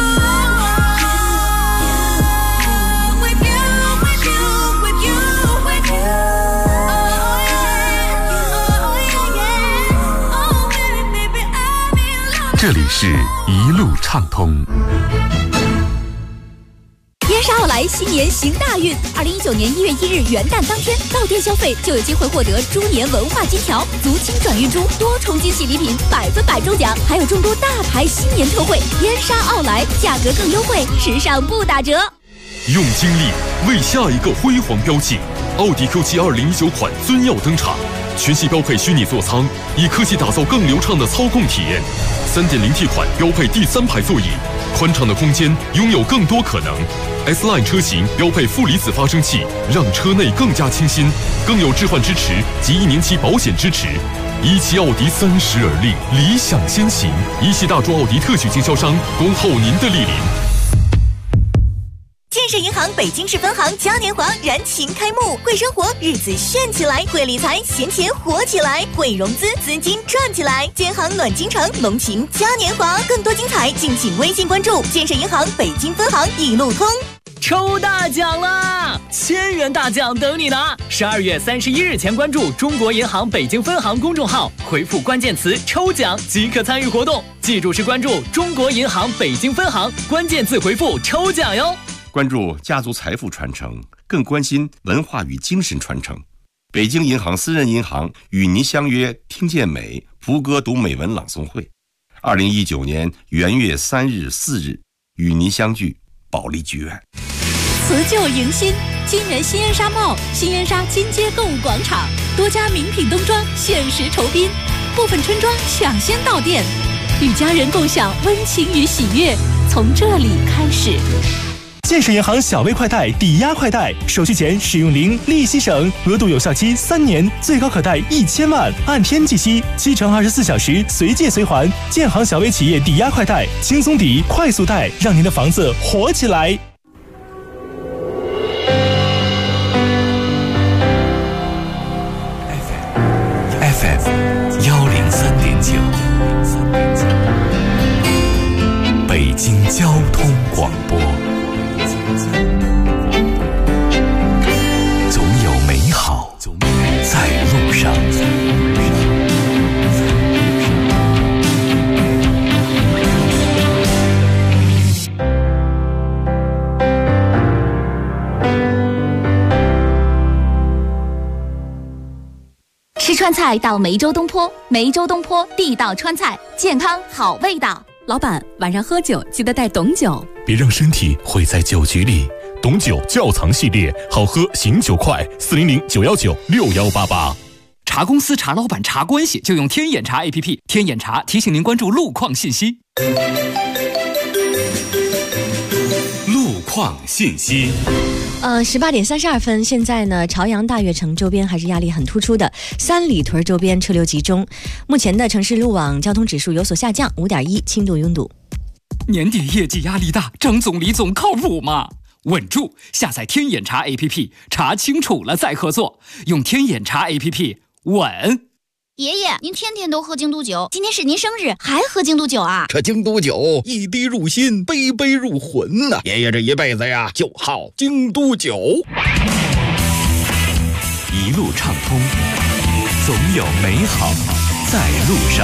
With you, with you, with you, with you. Oh, yeah, oh, yeah, yeah. Oh, baby, I'm in love. 这里是一路畅通。 燕莎奥莱新年行大运，2019年1月1日元旦当天到店消费就有机会获得猪年文化金条、足金转运珠、多重惊喜礼品、100%中奖，还有众多大牌新年特惠。烟莎奥莱价格更优惠，时尚不打折。 用精力为下一个辉煌标记，奥迪 Q7 2019款尊耀登场，全系标配虚拟座舱，以科技打造更流畅的操控体验。3.0T 款标配第3排座椅，宽敞的空间拥有更多可能。S-Line 车型标配负离子发生器，让车内更加清新，更有置换支持及1年期保险支持。17奥迪30而立，理想先行。17大众奥迪特许经销商，恭候您的莅临。 建设银行北京市分行嘉年华燃情开幕，会生活日子炫起来，会理财闲钱活起来，会融资资金赚起来。建行暖京城，龙情嘉年华，更多精彩敬请微信关注建设银行北京分行一路通。 抽大奖啦！1000元大奖等你拿！12月31日前关注中国银行北京分行公众号，回复关键词“抽奖”即可参与活动。记住是关注中国银行北京分行，关键字回复“抽奖”哟。 关注家族财富传承，更关心文化与精神传承。北京银行私人银行与您相约听见美福歌读美文朗诵会，2019年元月3日、4日与您相聚保利剧院。 辞旧迎新，金源新烟纱帽、新烟纱金街购物广场，多家名品冬装限时酬宾，部分春装抢先到店，与家人共享温情与喜悦，从这里开始。 建设银行小微快贷抵押快贷，手续前使用零，利息省，额度有效期3年，最高可贷1000万，按天计息，7乘24小时随借随还。建行小微企业抵押快贷，轻松抵，快速贷，让您的房子活起来。 FM 103.9，北京交通广播。总有美好在路上。 吃川菜到梅州东坡，梅州东坡地道川菜，健康好味道。老板，晚上喝酒记得带董酒， 别让身体毁在酒局里。董酒窖藏系列，好喝醒酒快，400-919-6188。 茶公司、茶老板、茶关系，就用天眼茶 APP。天眼茶提醒您关注路况信息。 路况信息。 18点32分，现在呢，朝阳大悦城周边还是压力很突出的，三里屯周边车流集中。目前的城市路网交通指数有所下降，5.1，轻度拥堵。 年底业绩压力大，张总、李总靠谱吗？稳住！下载天眼查 APP， 查清楚了再合作。用天眼查 APP， 稳。 爷爷，您天天都喝京都酒，今天是您生日，还喝京都酒啊？ 这京都酒一滴入心，杯杯入魂呐！爷爷这一辈子呀，就好京都酒。 一路畅通，总有美好在路上。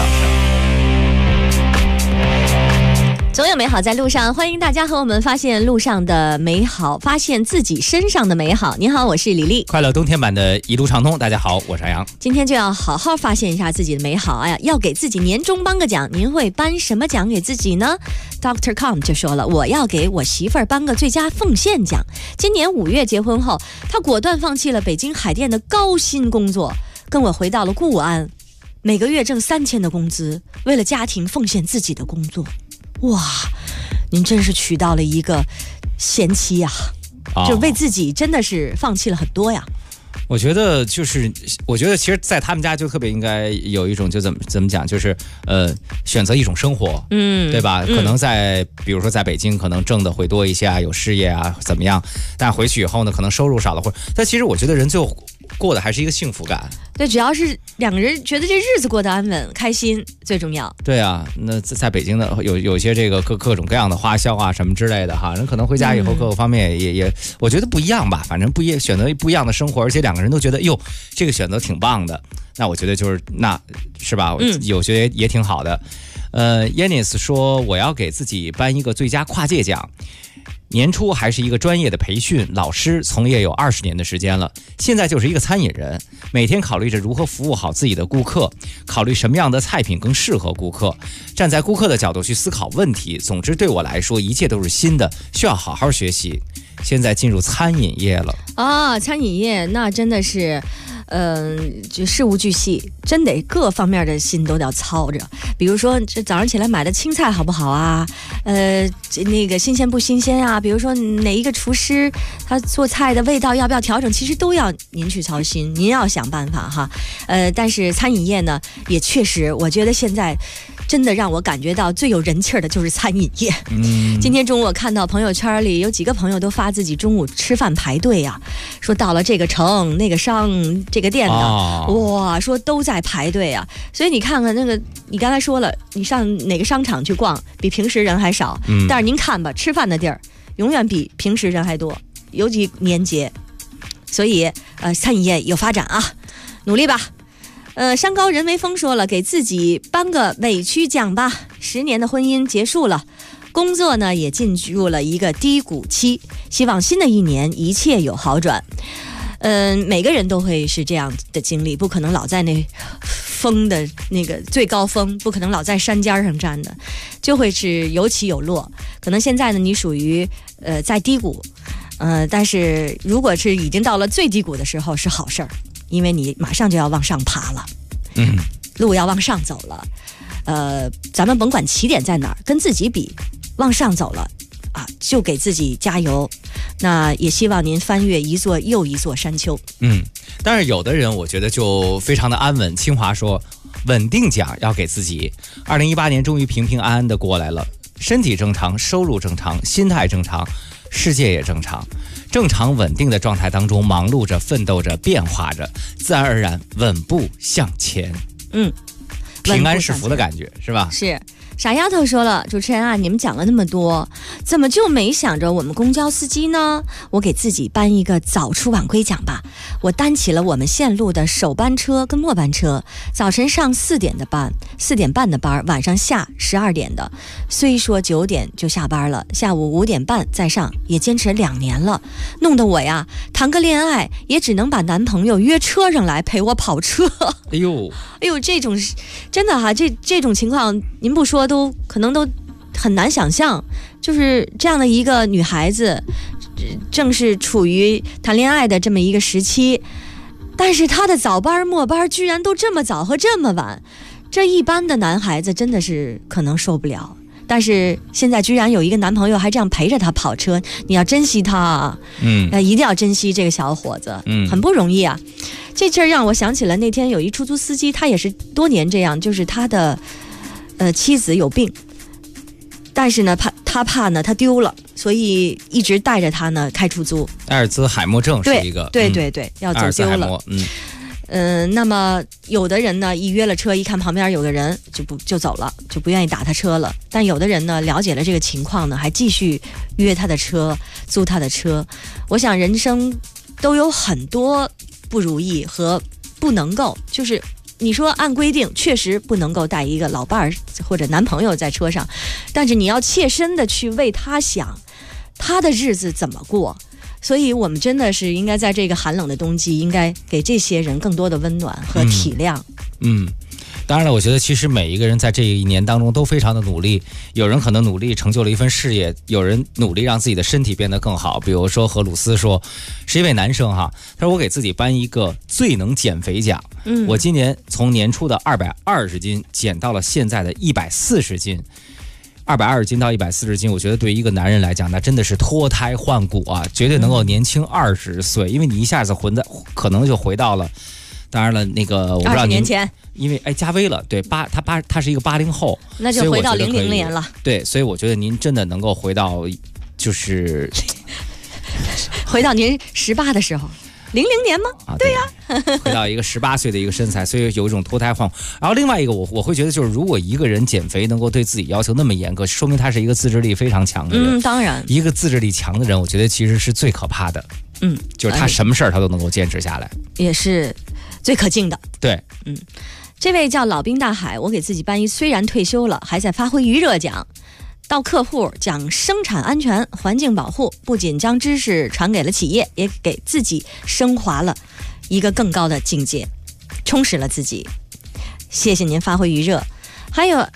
总有美好在路上，欢迎大家和我们发现路上的美好，发现自己身上的美好。你好，我是李丽。 快乐冬天版的一路畅通，大家好，我是阿阳。 今天就要好好发现一下自己的美好。哎呀，要给自己年终颁个奖，您会颁什么奖给自己呢？ Dr. Com 就说了，我要给我媳妇儿颁个最佳奉献奖。今年5月结婚后，她果断放弃了北京海淀的高薪工作，跟我回到了固安，每个月挣3000的工资，为了家庭奉献自己的工作。哇，您真是娶到了一个贤妻呀！就为自己真的是放弃了很多呀。 我觉得其实在他们家就特别应该有一种就怎么讲，就是选择一种生活，对吧？可能比如说在北京可能挣的会多一些啊，有事业啊怎么样，但回去以后呢，可能收入少了，但其实我觉得人最后过的还是一个幸福感。 对，只要是两个人觉得这日子过得安稳开心最重要。 对啊，那在北京呢有些这个各种各样的花销啊什么之类的哈，人可能回家以后各个方面也我觉得不一样吧，反正选择不一样的生活，而且两个人都觉得哟这个选择挺棒的，那我觉得就是那是吧，有些也挺好的。Yanis 说我要给自己颁一个最佳跨界奖。 年初还是一个专业的培训老师，从业有20年的时间了，现在就是一个餐饮人，每天考虑着如何服务好自己的顾客，考虑什么样的菜品更适合顾客，站在顾客的角度去思考问题。总之对我来说一切都是新的，需要好好学习。现在进入餐饮业了啊，餐饮业那真的是就事无巨细，真得各方面的心都要操着。比如说这早上起来买的青菜好不好啊，那个新鲜不新鲜啊，比如说哪一个厨师他做菜的味道要不要调整，其实都要您去操心，您要想办法哈。但是餐饮业呢也确实，我觉得现在真的让我感觉到最有人气的就是餐饮业。今天中午我看到朋友圈里有几个朋友都发自己中午吃饭排队啊，说到了这个城那个商这个店的，哇，说都在排队啊。所以你看看那个，你刚才说了，你上哪个商场去逛，比平时人还少，但是您看吧，吃饭的地儿永远比平时人还多，尤其年节。所以餐饮业有发展啊，努力吧。山高人为峰说了，给自己颁个委屈奖吧。10年的婚姻结束了，工作呢也进入了一个低谷期，希望新的一年一切有好转。每个人都会是这样的经历，不可能老在那峰的那个最高峰，不可能老在山尖上站的，就会是有起有落。可能现在呢，你属于在低谷，但是如果是已经到了最低谷的时候，是好事儿。因为你马上就要往上爬了，路要往上走了，咱们甭管起点在哪儿，跟自己比，往上走了啊，就给自己加油。那也希望您翻越一座又一座山丘。 但是有的人我觉得就非常的安稳。清华说，稳定奖要给自己。2018年终于平平安安的过来了，身体正常，收入正常，心态正常，世界也正常。正常稳定的状态当中，忙碌着，奋斗着，变化着，自然而然稳步向前。平安是福的感觉，是吧？ 是。傻丫头说了，主持人啊，你们讲了那么多，怎么就没想着我们公交司机呢？我给自己颁一个早出晚归奖吧。我担起了我们线路的首班车跟末班车，早晨上4点的班，4点半的班，晚上下12点的。虽说9点就下班了，下午5点半再上，也坚持2年了，弄得我呀谈个恋爱也只能把男朋友约车上来陪我跑车。 哎呦， 这种真的哈，这种情况您不说都可能都很难想象，就是这样的一个女孩子，正是处于谈恋爱的这么一个时期，但是她的早班末班居然都这么早和这么晚，这一般的男孩子真的是可能受不了。但是现在居然有一个男朋友还这样陪着她跑车，你要珍惜他，一定要珍惜这个小伙子，很不容易啊。这事儿让我想起了那天有一出租司机，他也是多年这样，就是他的妻子有病，但是呢他怕呢他丢了，所以一直带着他呢开出租。 阿尔兹海默症是一个， 对，要走丢了。那么有的人呢一约了车，一看旁边有个人就走了，就不愿意打他车了。但有的人呢了解了这个情况呢，还继续约他的车，租他的车。我想人生都有很多不如意和不能够，就是你说按规定确实不能够带一个老伴儿或者男朋友在车上，但是你要切身的去为他想，他的日子怎么过。所以我们真的是应该在这个寒冷的冬季，应该给这些人更多的温暖和体谅。 当然了，我觉得其实每一个人在这一年当中都非常的努力，有人可能努力成就了一份事业，有人努力让自己的身体变得更好。比如说何鲁斯说，是一位男生哈，他说我给自己颁一个最能减肥奖。我今年从年初的220斤减到了现在的140斤。220斤到140斤，我觉得对于一个男人来讲，那真的是脱胎换骨啊，绝对能够年轻20岁，因为你一下子可能就回到了，当然了，那个我不知道 20年前， 因为加微了，对他是一个80后， 那就回到00年了。 对，所以我觉得您真的能够回到，就是回到您18的时候。00年吗？对呀， 回到一个18岁的一个身材，所以有一种脱胎换骨。然后另外一个我会觉得，就是如果一个人减肥能够对自己要求那么严格，说明他是一个自制力非常强的人。 当然， 一个自制力强的人，我觉得其实是最可怕的。就是他什么事儿他都能够坚持下来， 也是最可敬的。 对， 这位叫老兵大海，我给自己颁一虽然退休了还在发挥余热奖。 到客户讲生产安全、环境保护，不仅将知识传给了企业，也给自己升华了一个更高的境界，充实了自己。谢谢您发挥余热。还有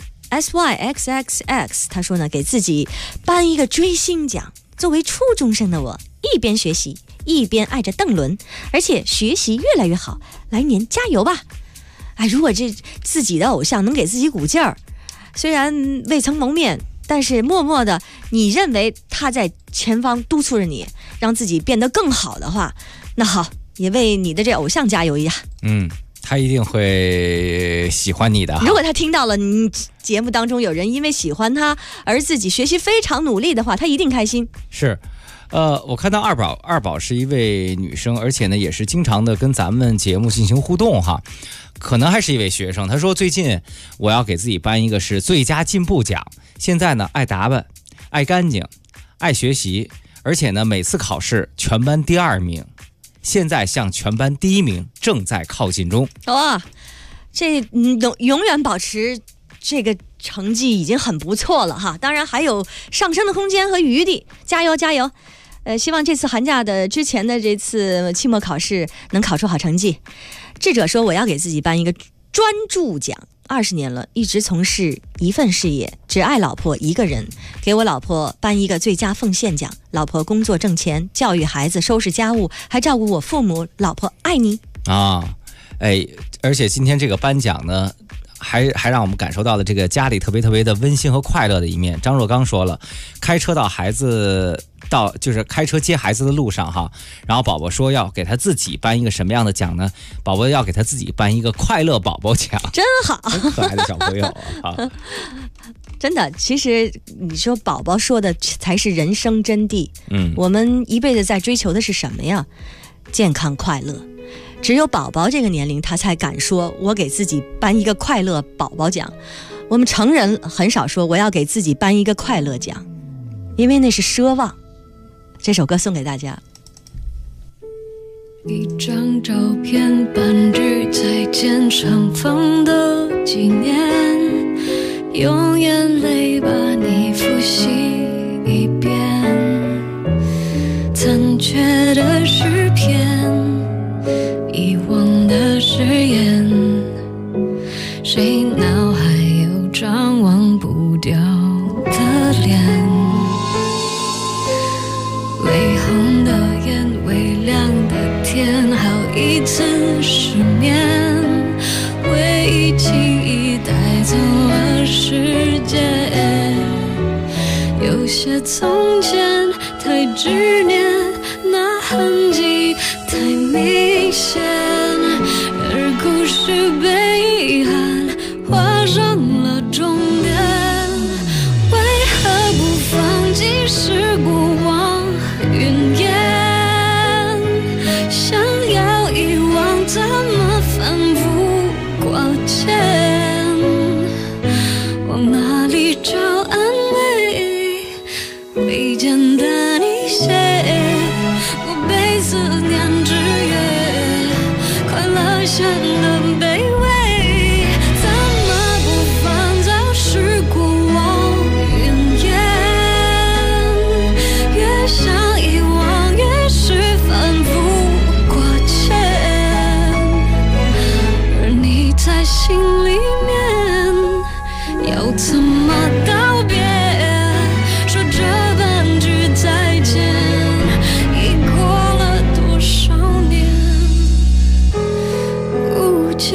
SYXXX 他说呢，给自己颁一个追星奖。作为初中生的我，一边学习一边爱着邓伦，而且学习越来越好，来年加油吧。哎，如果这自己的偶像能给自己鼓劲儿，虽然未曾谋面，但是默默的你认为他在前方督促着你，让自己变得更好的话，那好，也为你的这偶像加油一下。 他一定会喜欢你的。 如果他听到了你节目当中有人因为喜欢他而自己学习非常努力的话，他一定开心。 是，我看到二宝是一位女生，而且呢也是经常的跟咱们节目进行互动哈。可能还是一位学生，他说最近我要给自己颁一个是最佳进步奖。现在呢，爱打扮，爱干净，爱学习，而且呢每次考试全班第2名，现在向全班第1名正在靠近中。 哇，这永远保持这个成绩已经很不错了哈，当然还有上升的空间和余地，加油加油！希望这次寒假的之前的这次期末考试能考出好成绩。智者说，我要给自己颁一个专注奖。20年了，一直从事一份事业，只爱老婆一个人，给我老婆颁一个最佳奉献奖。老婆工作挣钱，教育孩子，收拾家务，还照顾我父母。老婆爱你啊！而且今天这个颁奖呢，还让我们感受到了这个家里特别特别的温馨和快乐的一面。张若刚说了，开车就是开车接孩子的路上哈，然后宝宝说要给他自己颁一个什么样的奖呢？宝宝要给他自己颁一个快乐宝宝奖， 真好， 很可爱的小朋友啊！ 真的，其实你说宝宝说的才是人生真谛。我们一辈子在追求的是什么呀？健康快乐。只有宝宝这个年龄，他才敢说我给自己颁一个快乐宝宝奖。我们成人很少说我要给自己颁一个快乐奖，因为那是奢望。这首歌送给大家。 一张照片半句再见上方的纪念，用眼泪把你复习一遍，残缺的诗篇，遗忘的誓言，谁脑海有张忘不掉的脸，微红的眼，微亮的天，好一次失眠，回忆记忆带走了时间，有些从前太执念，那痕迹太明显，而故事被遗憾画上了终点，为何不放弃是过往云烟，想要遗忘怎么反复挂牵，往哪里找安慰，未见的你写，我被思念制约，快乐显得卑微，怎么不放早是过往云烟，越想遗忘越是反复挂牵，而你在心里面要怎么道别，说这半句再见已过了多少年，无解。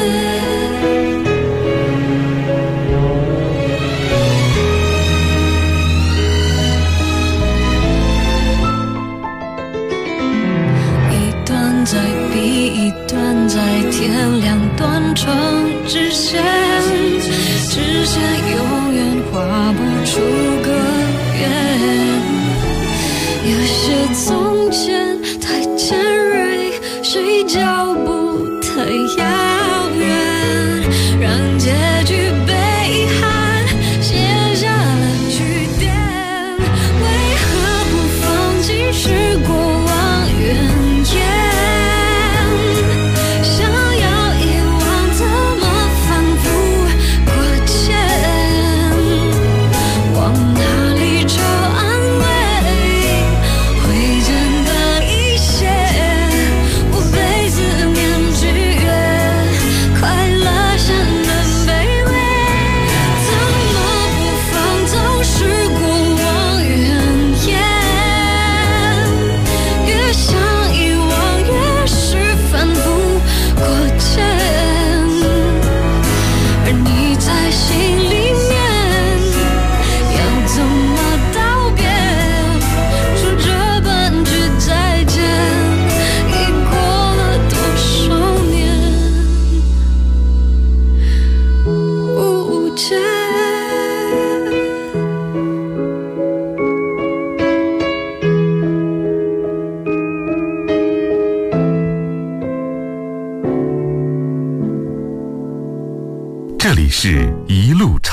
一段在比一段在填，两段成直线，直线永远画不出个圆，有些从前太尖锐，谁脚步太遥远，让结局被遗憾写下了句点，为何不放弃是过往云烟，想要遗忘怎么反复挂牵，往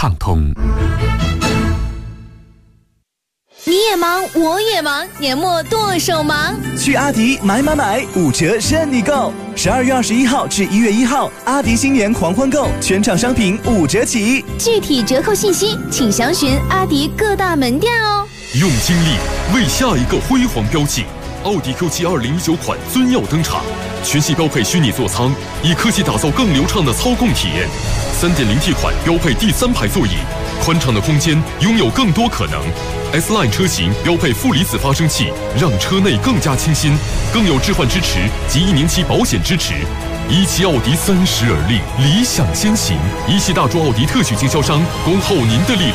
畅通。 你也忙，我也忙，年末剁手忙。 去阿迪买，5折任你购。12月21号至1月1号，阿迪新年狂欢购，全场商品5折起。 具体折扣信息，请详询阿迪各大门店哦。 用精力为下一个辉煌标记，奥迪 Q7 2019款尊耀登场，全系标配虚拟座舱，以科技打造更流畅的操控体验。3.0T 款标配第3排座椅，宽敞的空间拥有更多可能。S-Line 车型标配负离子发生器，让车内更加清新，更有置换支持及1年期保险支持。一汽奥迪30而立，理想先行。一汽大众奥迪特许经销商，恭候您的莅临。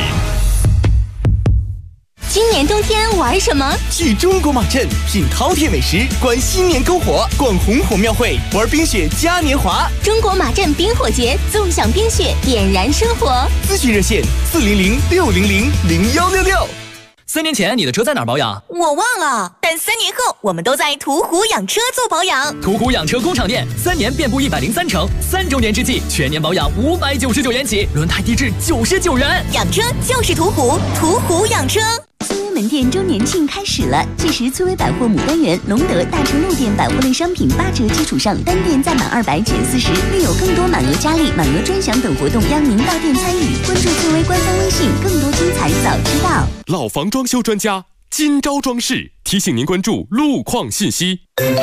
今年冬天玩什么？ 去中国马镇品饕餮美食，观新年篝火，逛红火庙会，玩冰雪嘉年华。 中国马镇冰火节，纵享冰雪，点燃生活。 咨询热线400-600-0166。 3年前你的车在哪儿保养？ 我忘了，但3年后我们都在途虎养车做保养。 途虎养车工厂店，3年遍布103城，3周年之际全年保养599元起，轮胎低至99元。 养车就是途虎，途虎养车。 崔威门店周年庆开始了，届时崔威百货牡丹园、隆德、大成路店百货类商品8折基础上，单店再满200减40，另有更多满额佳丽、满额专享等活动，邀您到店参与。关注崔威官方微信，更多精彩早知道。 老房装修专家今朝装饰提醒您关注路况信息。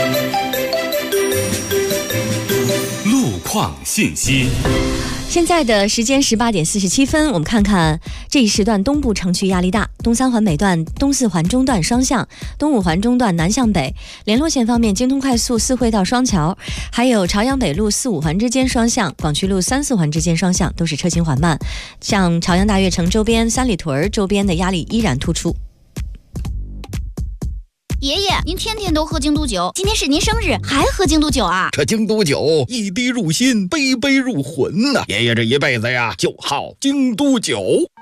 路况信息。 现在的时间18点47分，我们看看这一时段东部城区压力大，东三环北段、东四环中段双向，东五环中段南向北。联络线方面，京通快速四惠到双桥，还有朝阳北路4、5环之间双向，广渠路3、4环之间双向都是车行缓慢。像朝阳大悦城周边、三里屯周边的压力依然突出。 爷爷，您天天都喝京都酒，今天是您生日，还喝京都酒啊？ 这京都酒一滴入心，杯杯入魂呐！爷爷这一辈子呀，就好京都酒。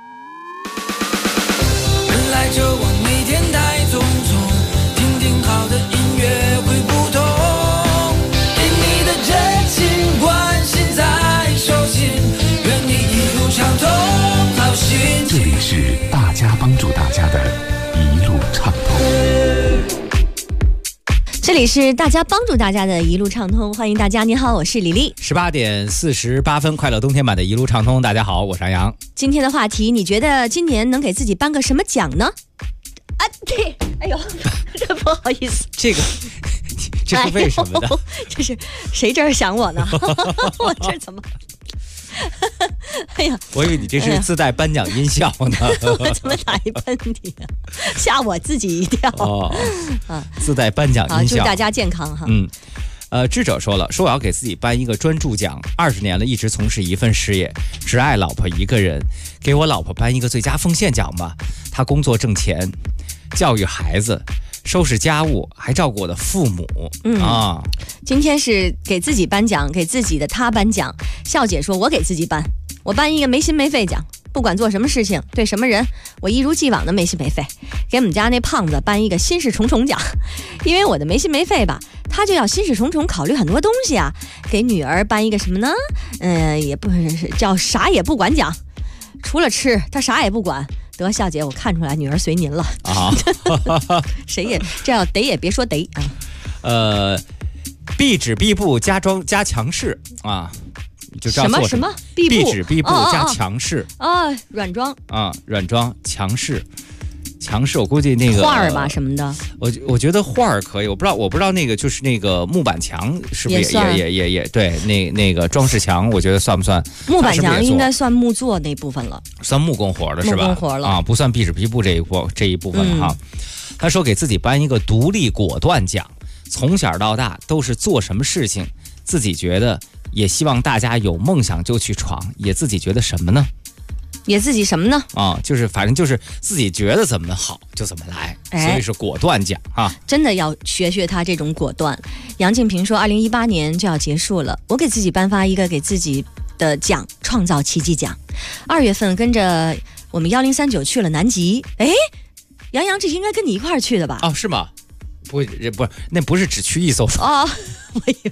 人来车往，每天太匆匆，听听好的音乐会不同。给你的真情关心在手心，愿你一路畅通，好心情。 这里是大家帮助大家的一路畅通。 这里是大家帮助大家的一路畅通，欢迎大家，你好，我是李丽。 18点48分，快乐冬天版的一路畅通，大家好，我是杨洋。 今天的话题，你觉得今年能给自己颁个什么奖呢？啊，对，哎呦，这不好意思， 这是为什么的？ 这是谁这儿想我呢？我这怎么？哎呀， 我以为你这是自带颁奖音效呢。 我怎么打一喷嚏啊？吓我自己一跳。 哦，自带颁奖音效。 祝大家健康哈。 智者说了，说我要给自己颁一个专注奖，20年了，一直从事一份事业，只爱老婆一个人，给我老婆颁一个最佳奉献奖吧。她工作挣钱，教育孩子，收拾家务，还照顾我的父母。 今天是给自己颁奖，给自己的他颁奖。笑姐说，我给自己颁，我颁一个没心没肺奖，不管做什么事情，对什么人，我一如既往的没心没肺。给我们家那胖子颁一个心事重重奖，因为我的没心没肺吧，他就要心事重重考虑很多东西啊。给女儿颁一个什么呢？也不是叫啥也不管奖，除了吃他啥也不管。得，笑姐，我看出来女儿随您了啊。谁也这样得也别说得啊。 壁纸壁布加强势啊，就这样做什么壁纸壁布加强势软装软装强势，我估计那个画儿吧什么的， 我觉得画儿可以，我不知道那个就是那个木板墙是不是也对，那个装饰墙我觉得算不算？ 木板墙应该算木作那部分了， 算木工活的是吧？ 木工活了啊，不算壁纸壁布这一部分了哈。他说给自己颁一个独立果断奖。从小到大都是做什么事情自己觉得，也希望大家有梦想就去闯，也自己觉得什么呢？ 也自己什么呢？ 就是反正就是自己觉得怎么好就怎么来，所以是果断奖啊！ 真的要学他这种果断。杨静平说，2018年就要结束了，我给自己颁发一个给自己的奖，创造奇迹奖。2月份跟着我们1039去了南极，杨洋这应该跟你一块儿去的吧？ 是吗？不是，那不是只去一艘船我以为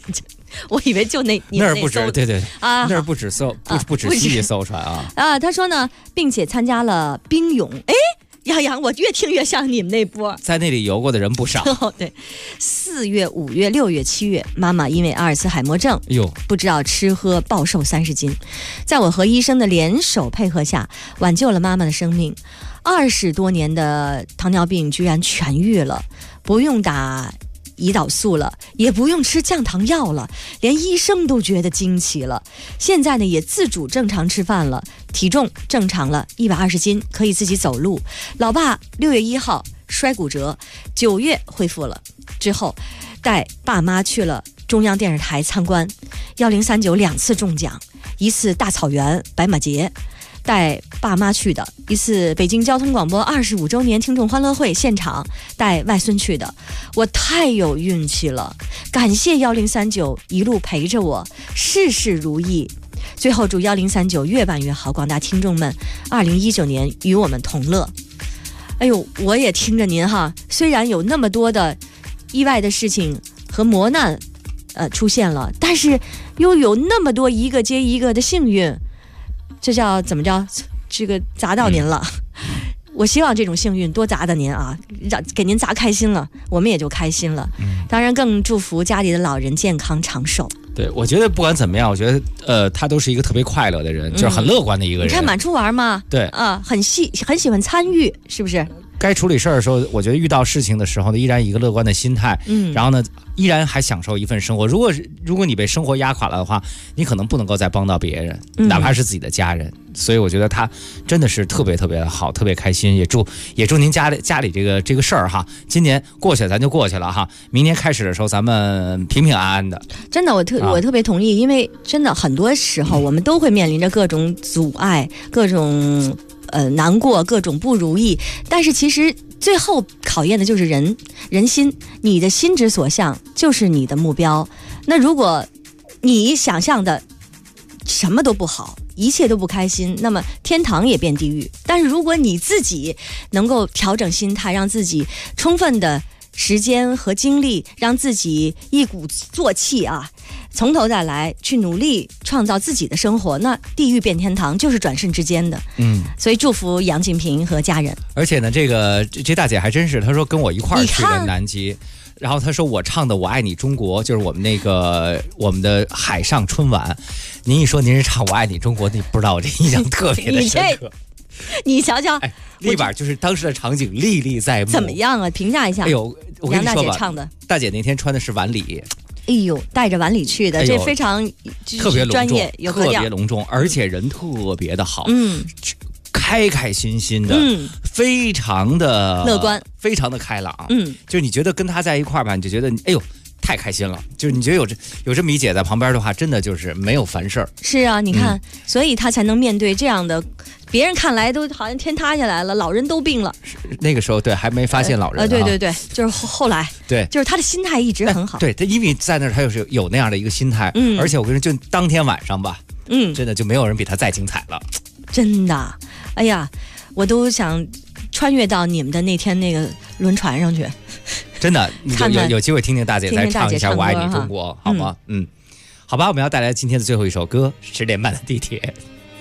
我以为就你那儿不止，对对啊， 那儿不止不止蜥蜴艘船啊啊！他说呢，并且参加了冰泳，哎。杨洋，我越听越像你们那波， 在那里游过的人不少。 对，4月、5月、6月、7月，妈妈因为阿尔茨海默症，不知道吃喝暴瘦30斤，在我和医生的联手配合下，挽救了妈妈的生命。20多年的糖尿病居然痊愈了，不用打胰岛素了，也不用吃降糖药了，连医生都觉得惊奇了。现在呢，也自主正常吃饭了，体重正常了，120斤，可以自己走路。老爸6月1号摔骨折，9月恢复了，之后带爸妈去了中央电视台参观，1039 2次中奖，一次大草原白马节。带爸妈去的一次北京交通广播25周年听众欢乐会现场，带外孙去的，我太有运气了，感谢1039一路陪着我，事事如意。最后祝1039越办越好，广大听众们2019年与我们同乐。哎呦，我也听着您哈，虽然有那么多的意外的事情和磨难出现了，但是又有那么多一个接一个的幸运，这叫怎么着？这个砸到您了。我希望这种幸运多砸到您啊，给您砸开心了，我们也就开心了。当然更祝福家里的老人健康长寿。 对，我觉得不管怎么样，我觉得他都是一个特别快乐的人，就是很乐观的一个人。 你看满处玩嘛， 对啊，很喜欢参与，是不是？ 该处理事儿的时候，我觉得遇到事情的时候呢，依然以一个乐观的心态，然后呢，依然还享受一份生活。如果你被生活压垮了的话，你可能不能够再帮到别人，哪怕是自己的家人。所以我觉得他真的是特别特别的好，特别开心。也祝您家里这个事儿哈，今年过去咱就过去了哈，明年开始的时候咱们平平安安的。 真的，我特别同意，因为真的很多时候我们都会面临着各种阻碍，各种难过，各种不如意，但是其实最后考验的就是人心，你的心之所向就是你的目标。那如果你想象的什么都不好，一切都不开心，那么天堂也变地狱。但是如果你自己能够调整心态，让自己充分的时间和精力，让自己一鼓作气啊，从头再来，去努力创造自己的生活，那地狱变天堂就是转瞬之间的。所以祝福杨锦平和家人。 而且呢，这大姐还真是，她说跟我一块儿去的南极，然后她说我唱的《我爱你中国》就是我们的海上春晚。您一说您是唱《我爱你中国》，你不知道我这印象特别的深刻。 你瞧瞧， 立马就是当时的场景历历在目。 怎么样啊？评价一下。 哎呦，我跟你说吧， 杨大姐唱的， 大姐那天穿的是晚礼。 哎呦，带着晚礼去的，这非常特别专业，有格调， 特别隆重，而且人特别的好，开开心心的，非常的乐观， 非常的开朗，就是你觉得跟他在一块儿吧，你就觉得哎呦太开心了，就是你觉得有这么一姐在旁边的话，真的就是没有烦事儿。 是啊，你看，所以他才能面对这样的，别人看来都好像天塌下来了，老人都病了。 那个时候对，还没发现老人。 对，就是后来， 对， 就是他的心态一直很好。 对，他因为在那儿，他有那样的一个心态，而且我跟你说，就当天晚上吧，真的就没有人比他再精彩了。 真的，哎呀，我都想穿越到你们的那天那个轮船上去。 真的，有机会听听大姐再唱一下《我爱你中国》，好吗？好吧，我们要带来今天的最后一首歌，10点半的地铁。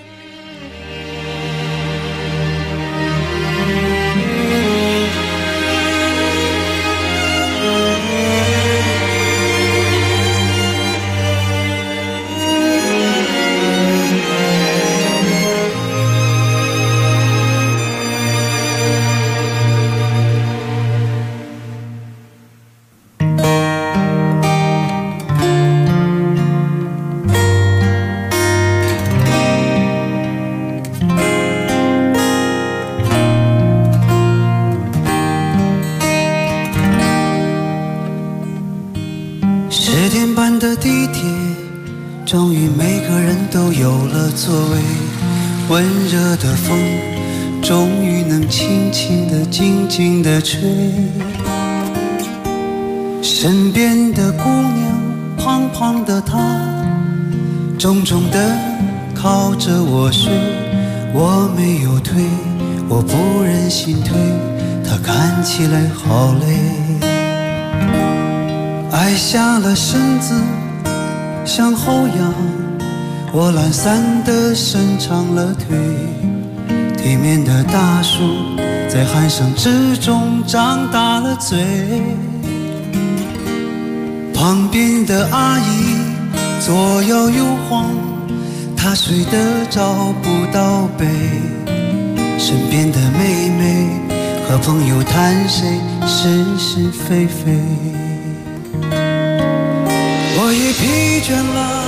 10点半的地铁，终于每个人都有了座位。温热的风，终于能轻轻地、静静地吹。身边的姑娘，胖胖的她，重重地靠着我睡。我没有推，我不忍心推，她看起来好累。矮下了身子， 向后仰，我懒散地伸长了腿，体面的大树在鼾声之中张大了嘴，旁边的阿姨左摇右晃，她睡得找不到北，身边的妹妹和朋友谈谁是是非非，我也疲倦了，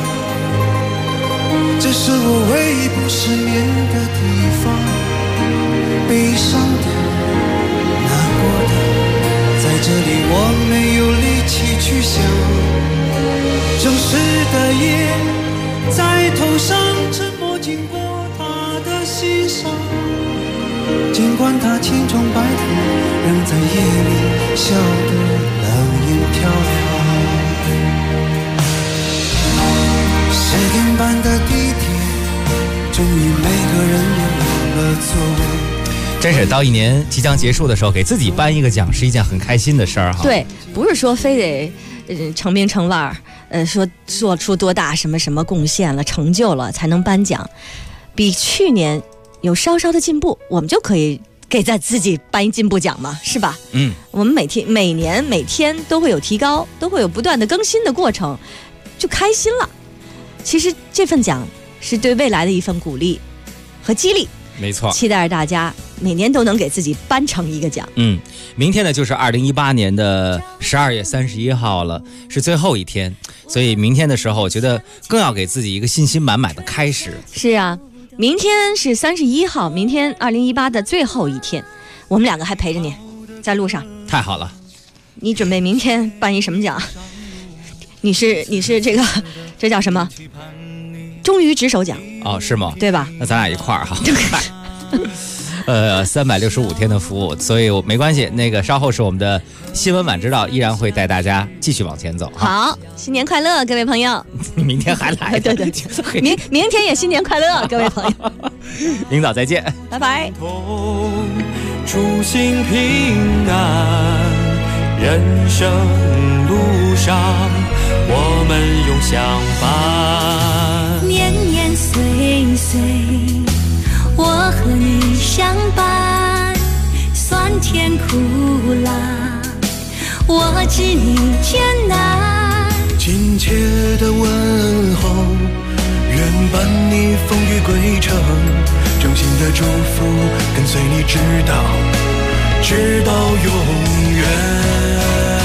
这是我唯一不失眠的地方，悲伤的难过的在这里我没有力气去想，城市的夜在头上沉默经过他的心上，尽管他千疮百孔仍在夜里笑得冷眼飘亮，10点半的地铁终于每个人有了座位， 真是到一年即将结束的时候，给自己颁一个奖是一件很开心的事儿哈。 对，不是说非得成名成腕说做出多大什么什么贡献了、成就了才能颁奖，比去年有稍稍的进步，我们就可以给自己颁一进步奖嘛，是吧？我们每年每天都会有提高，都会有不断的更新的过程，就开心了。其实这份奖是对未来的一份鼓励和激励。 没错， 期待着大家每年都能给自己颁成一个奖。 明天呢就是2018年的12月31号了，是最后一天，所以明天的时候，我觉得更要给自己一个信心满满的开始。 是啊，明天是31号，明天2018的最后一天，我们两个还陪着你，在路上。 太好了。 你准备明天颁一什么奖？你是这叫什么？忠于职守奖。 哦，是吗？ 对吧？ 那咱俩一块儿哈。365天的服务，所以没关系。那个稍后是我们的新闻晚知道，依然会带大家继续往前走。 好，新年快乐，各位朋友！ 明天还来？ 对，明天也新年快乐，各位朋友！ 领导再见， 拜拜。 初心平安，人生路上我们永相伴， 年年岁岁我和你相伴，酸甜苦辣我知你艰难， 亲切的问候愿伴你风雨归程，衷心的祝福跟随你直到永远。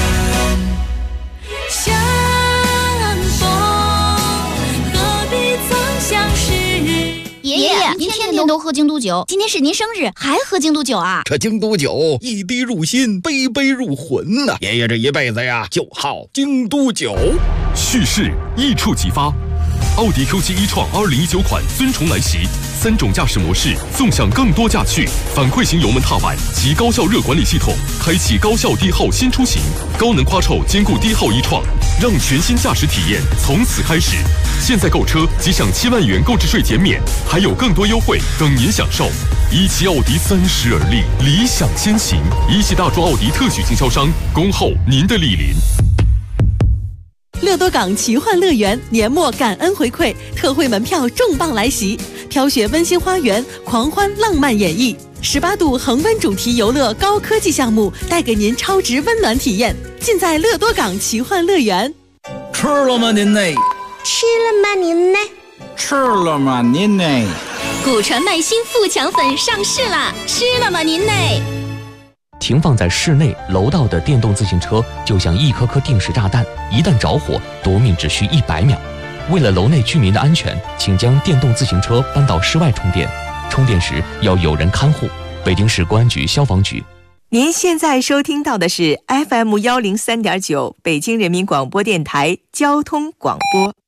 相逢何必曾相识。 爷爷，您天天都喝京都酒，今天是您生日，还喝京都酒啊？ 这京都酒一滴入心，杯杯入魂呐！爷爷这一辈子呀，就好京都酒。 蓄势，益处即发。奥迪 Q7 e-tron 2019款尊崇来袭，3种驾驶模式，纵享更多驾趣，反馈型油门踏板及高效热管理系统，开启高效低耗新出行，高能夸臭兼顾低耗e-tron，让全新驾驶体验从此开始。现在购车即享7万元购置税减免，还有更多优惠等您享受。17奥迪30而立，理想先行。17大众奥迪特许经销商，恭候您的莅临。 乐多港奇幻乐园年末感恩回馈，特惠门票重磅来袭，飘雪温馨花园，狂欢浪漫演绎，18度恒温主题游乐高科技项目，带给您超值温暖体验，尽在乐多港奇幻乐园。 吃了吗您呢？ 吃了吗您呢？ 吃了吗您呢？ 古传麦新富强粉上市啦！吃了吗您呢？ 停放在室内楼道的电动自行车就像一颗颗定时炸弹，一旦着火，夺命只需100秒。为了楼内居民的安全，请将电动自行车搬到室外充电，充电时要有人看护。北京市公安局消防局。 您现在收听到的是 FM103.9 北京人民广播电台交通广播。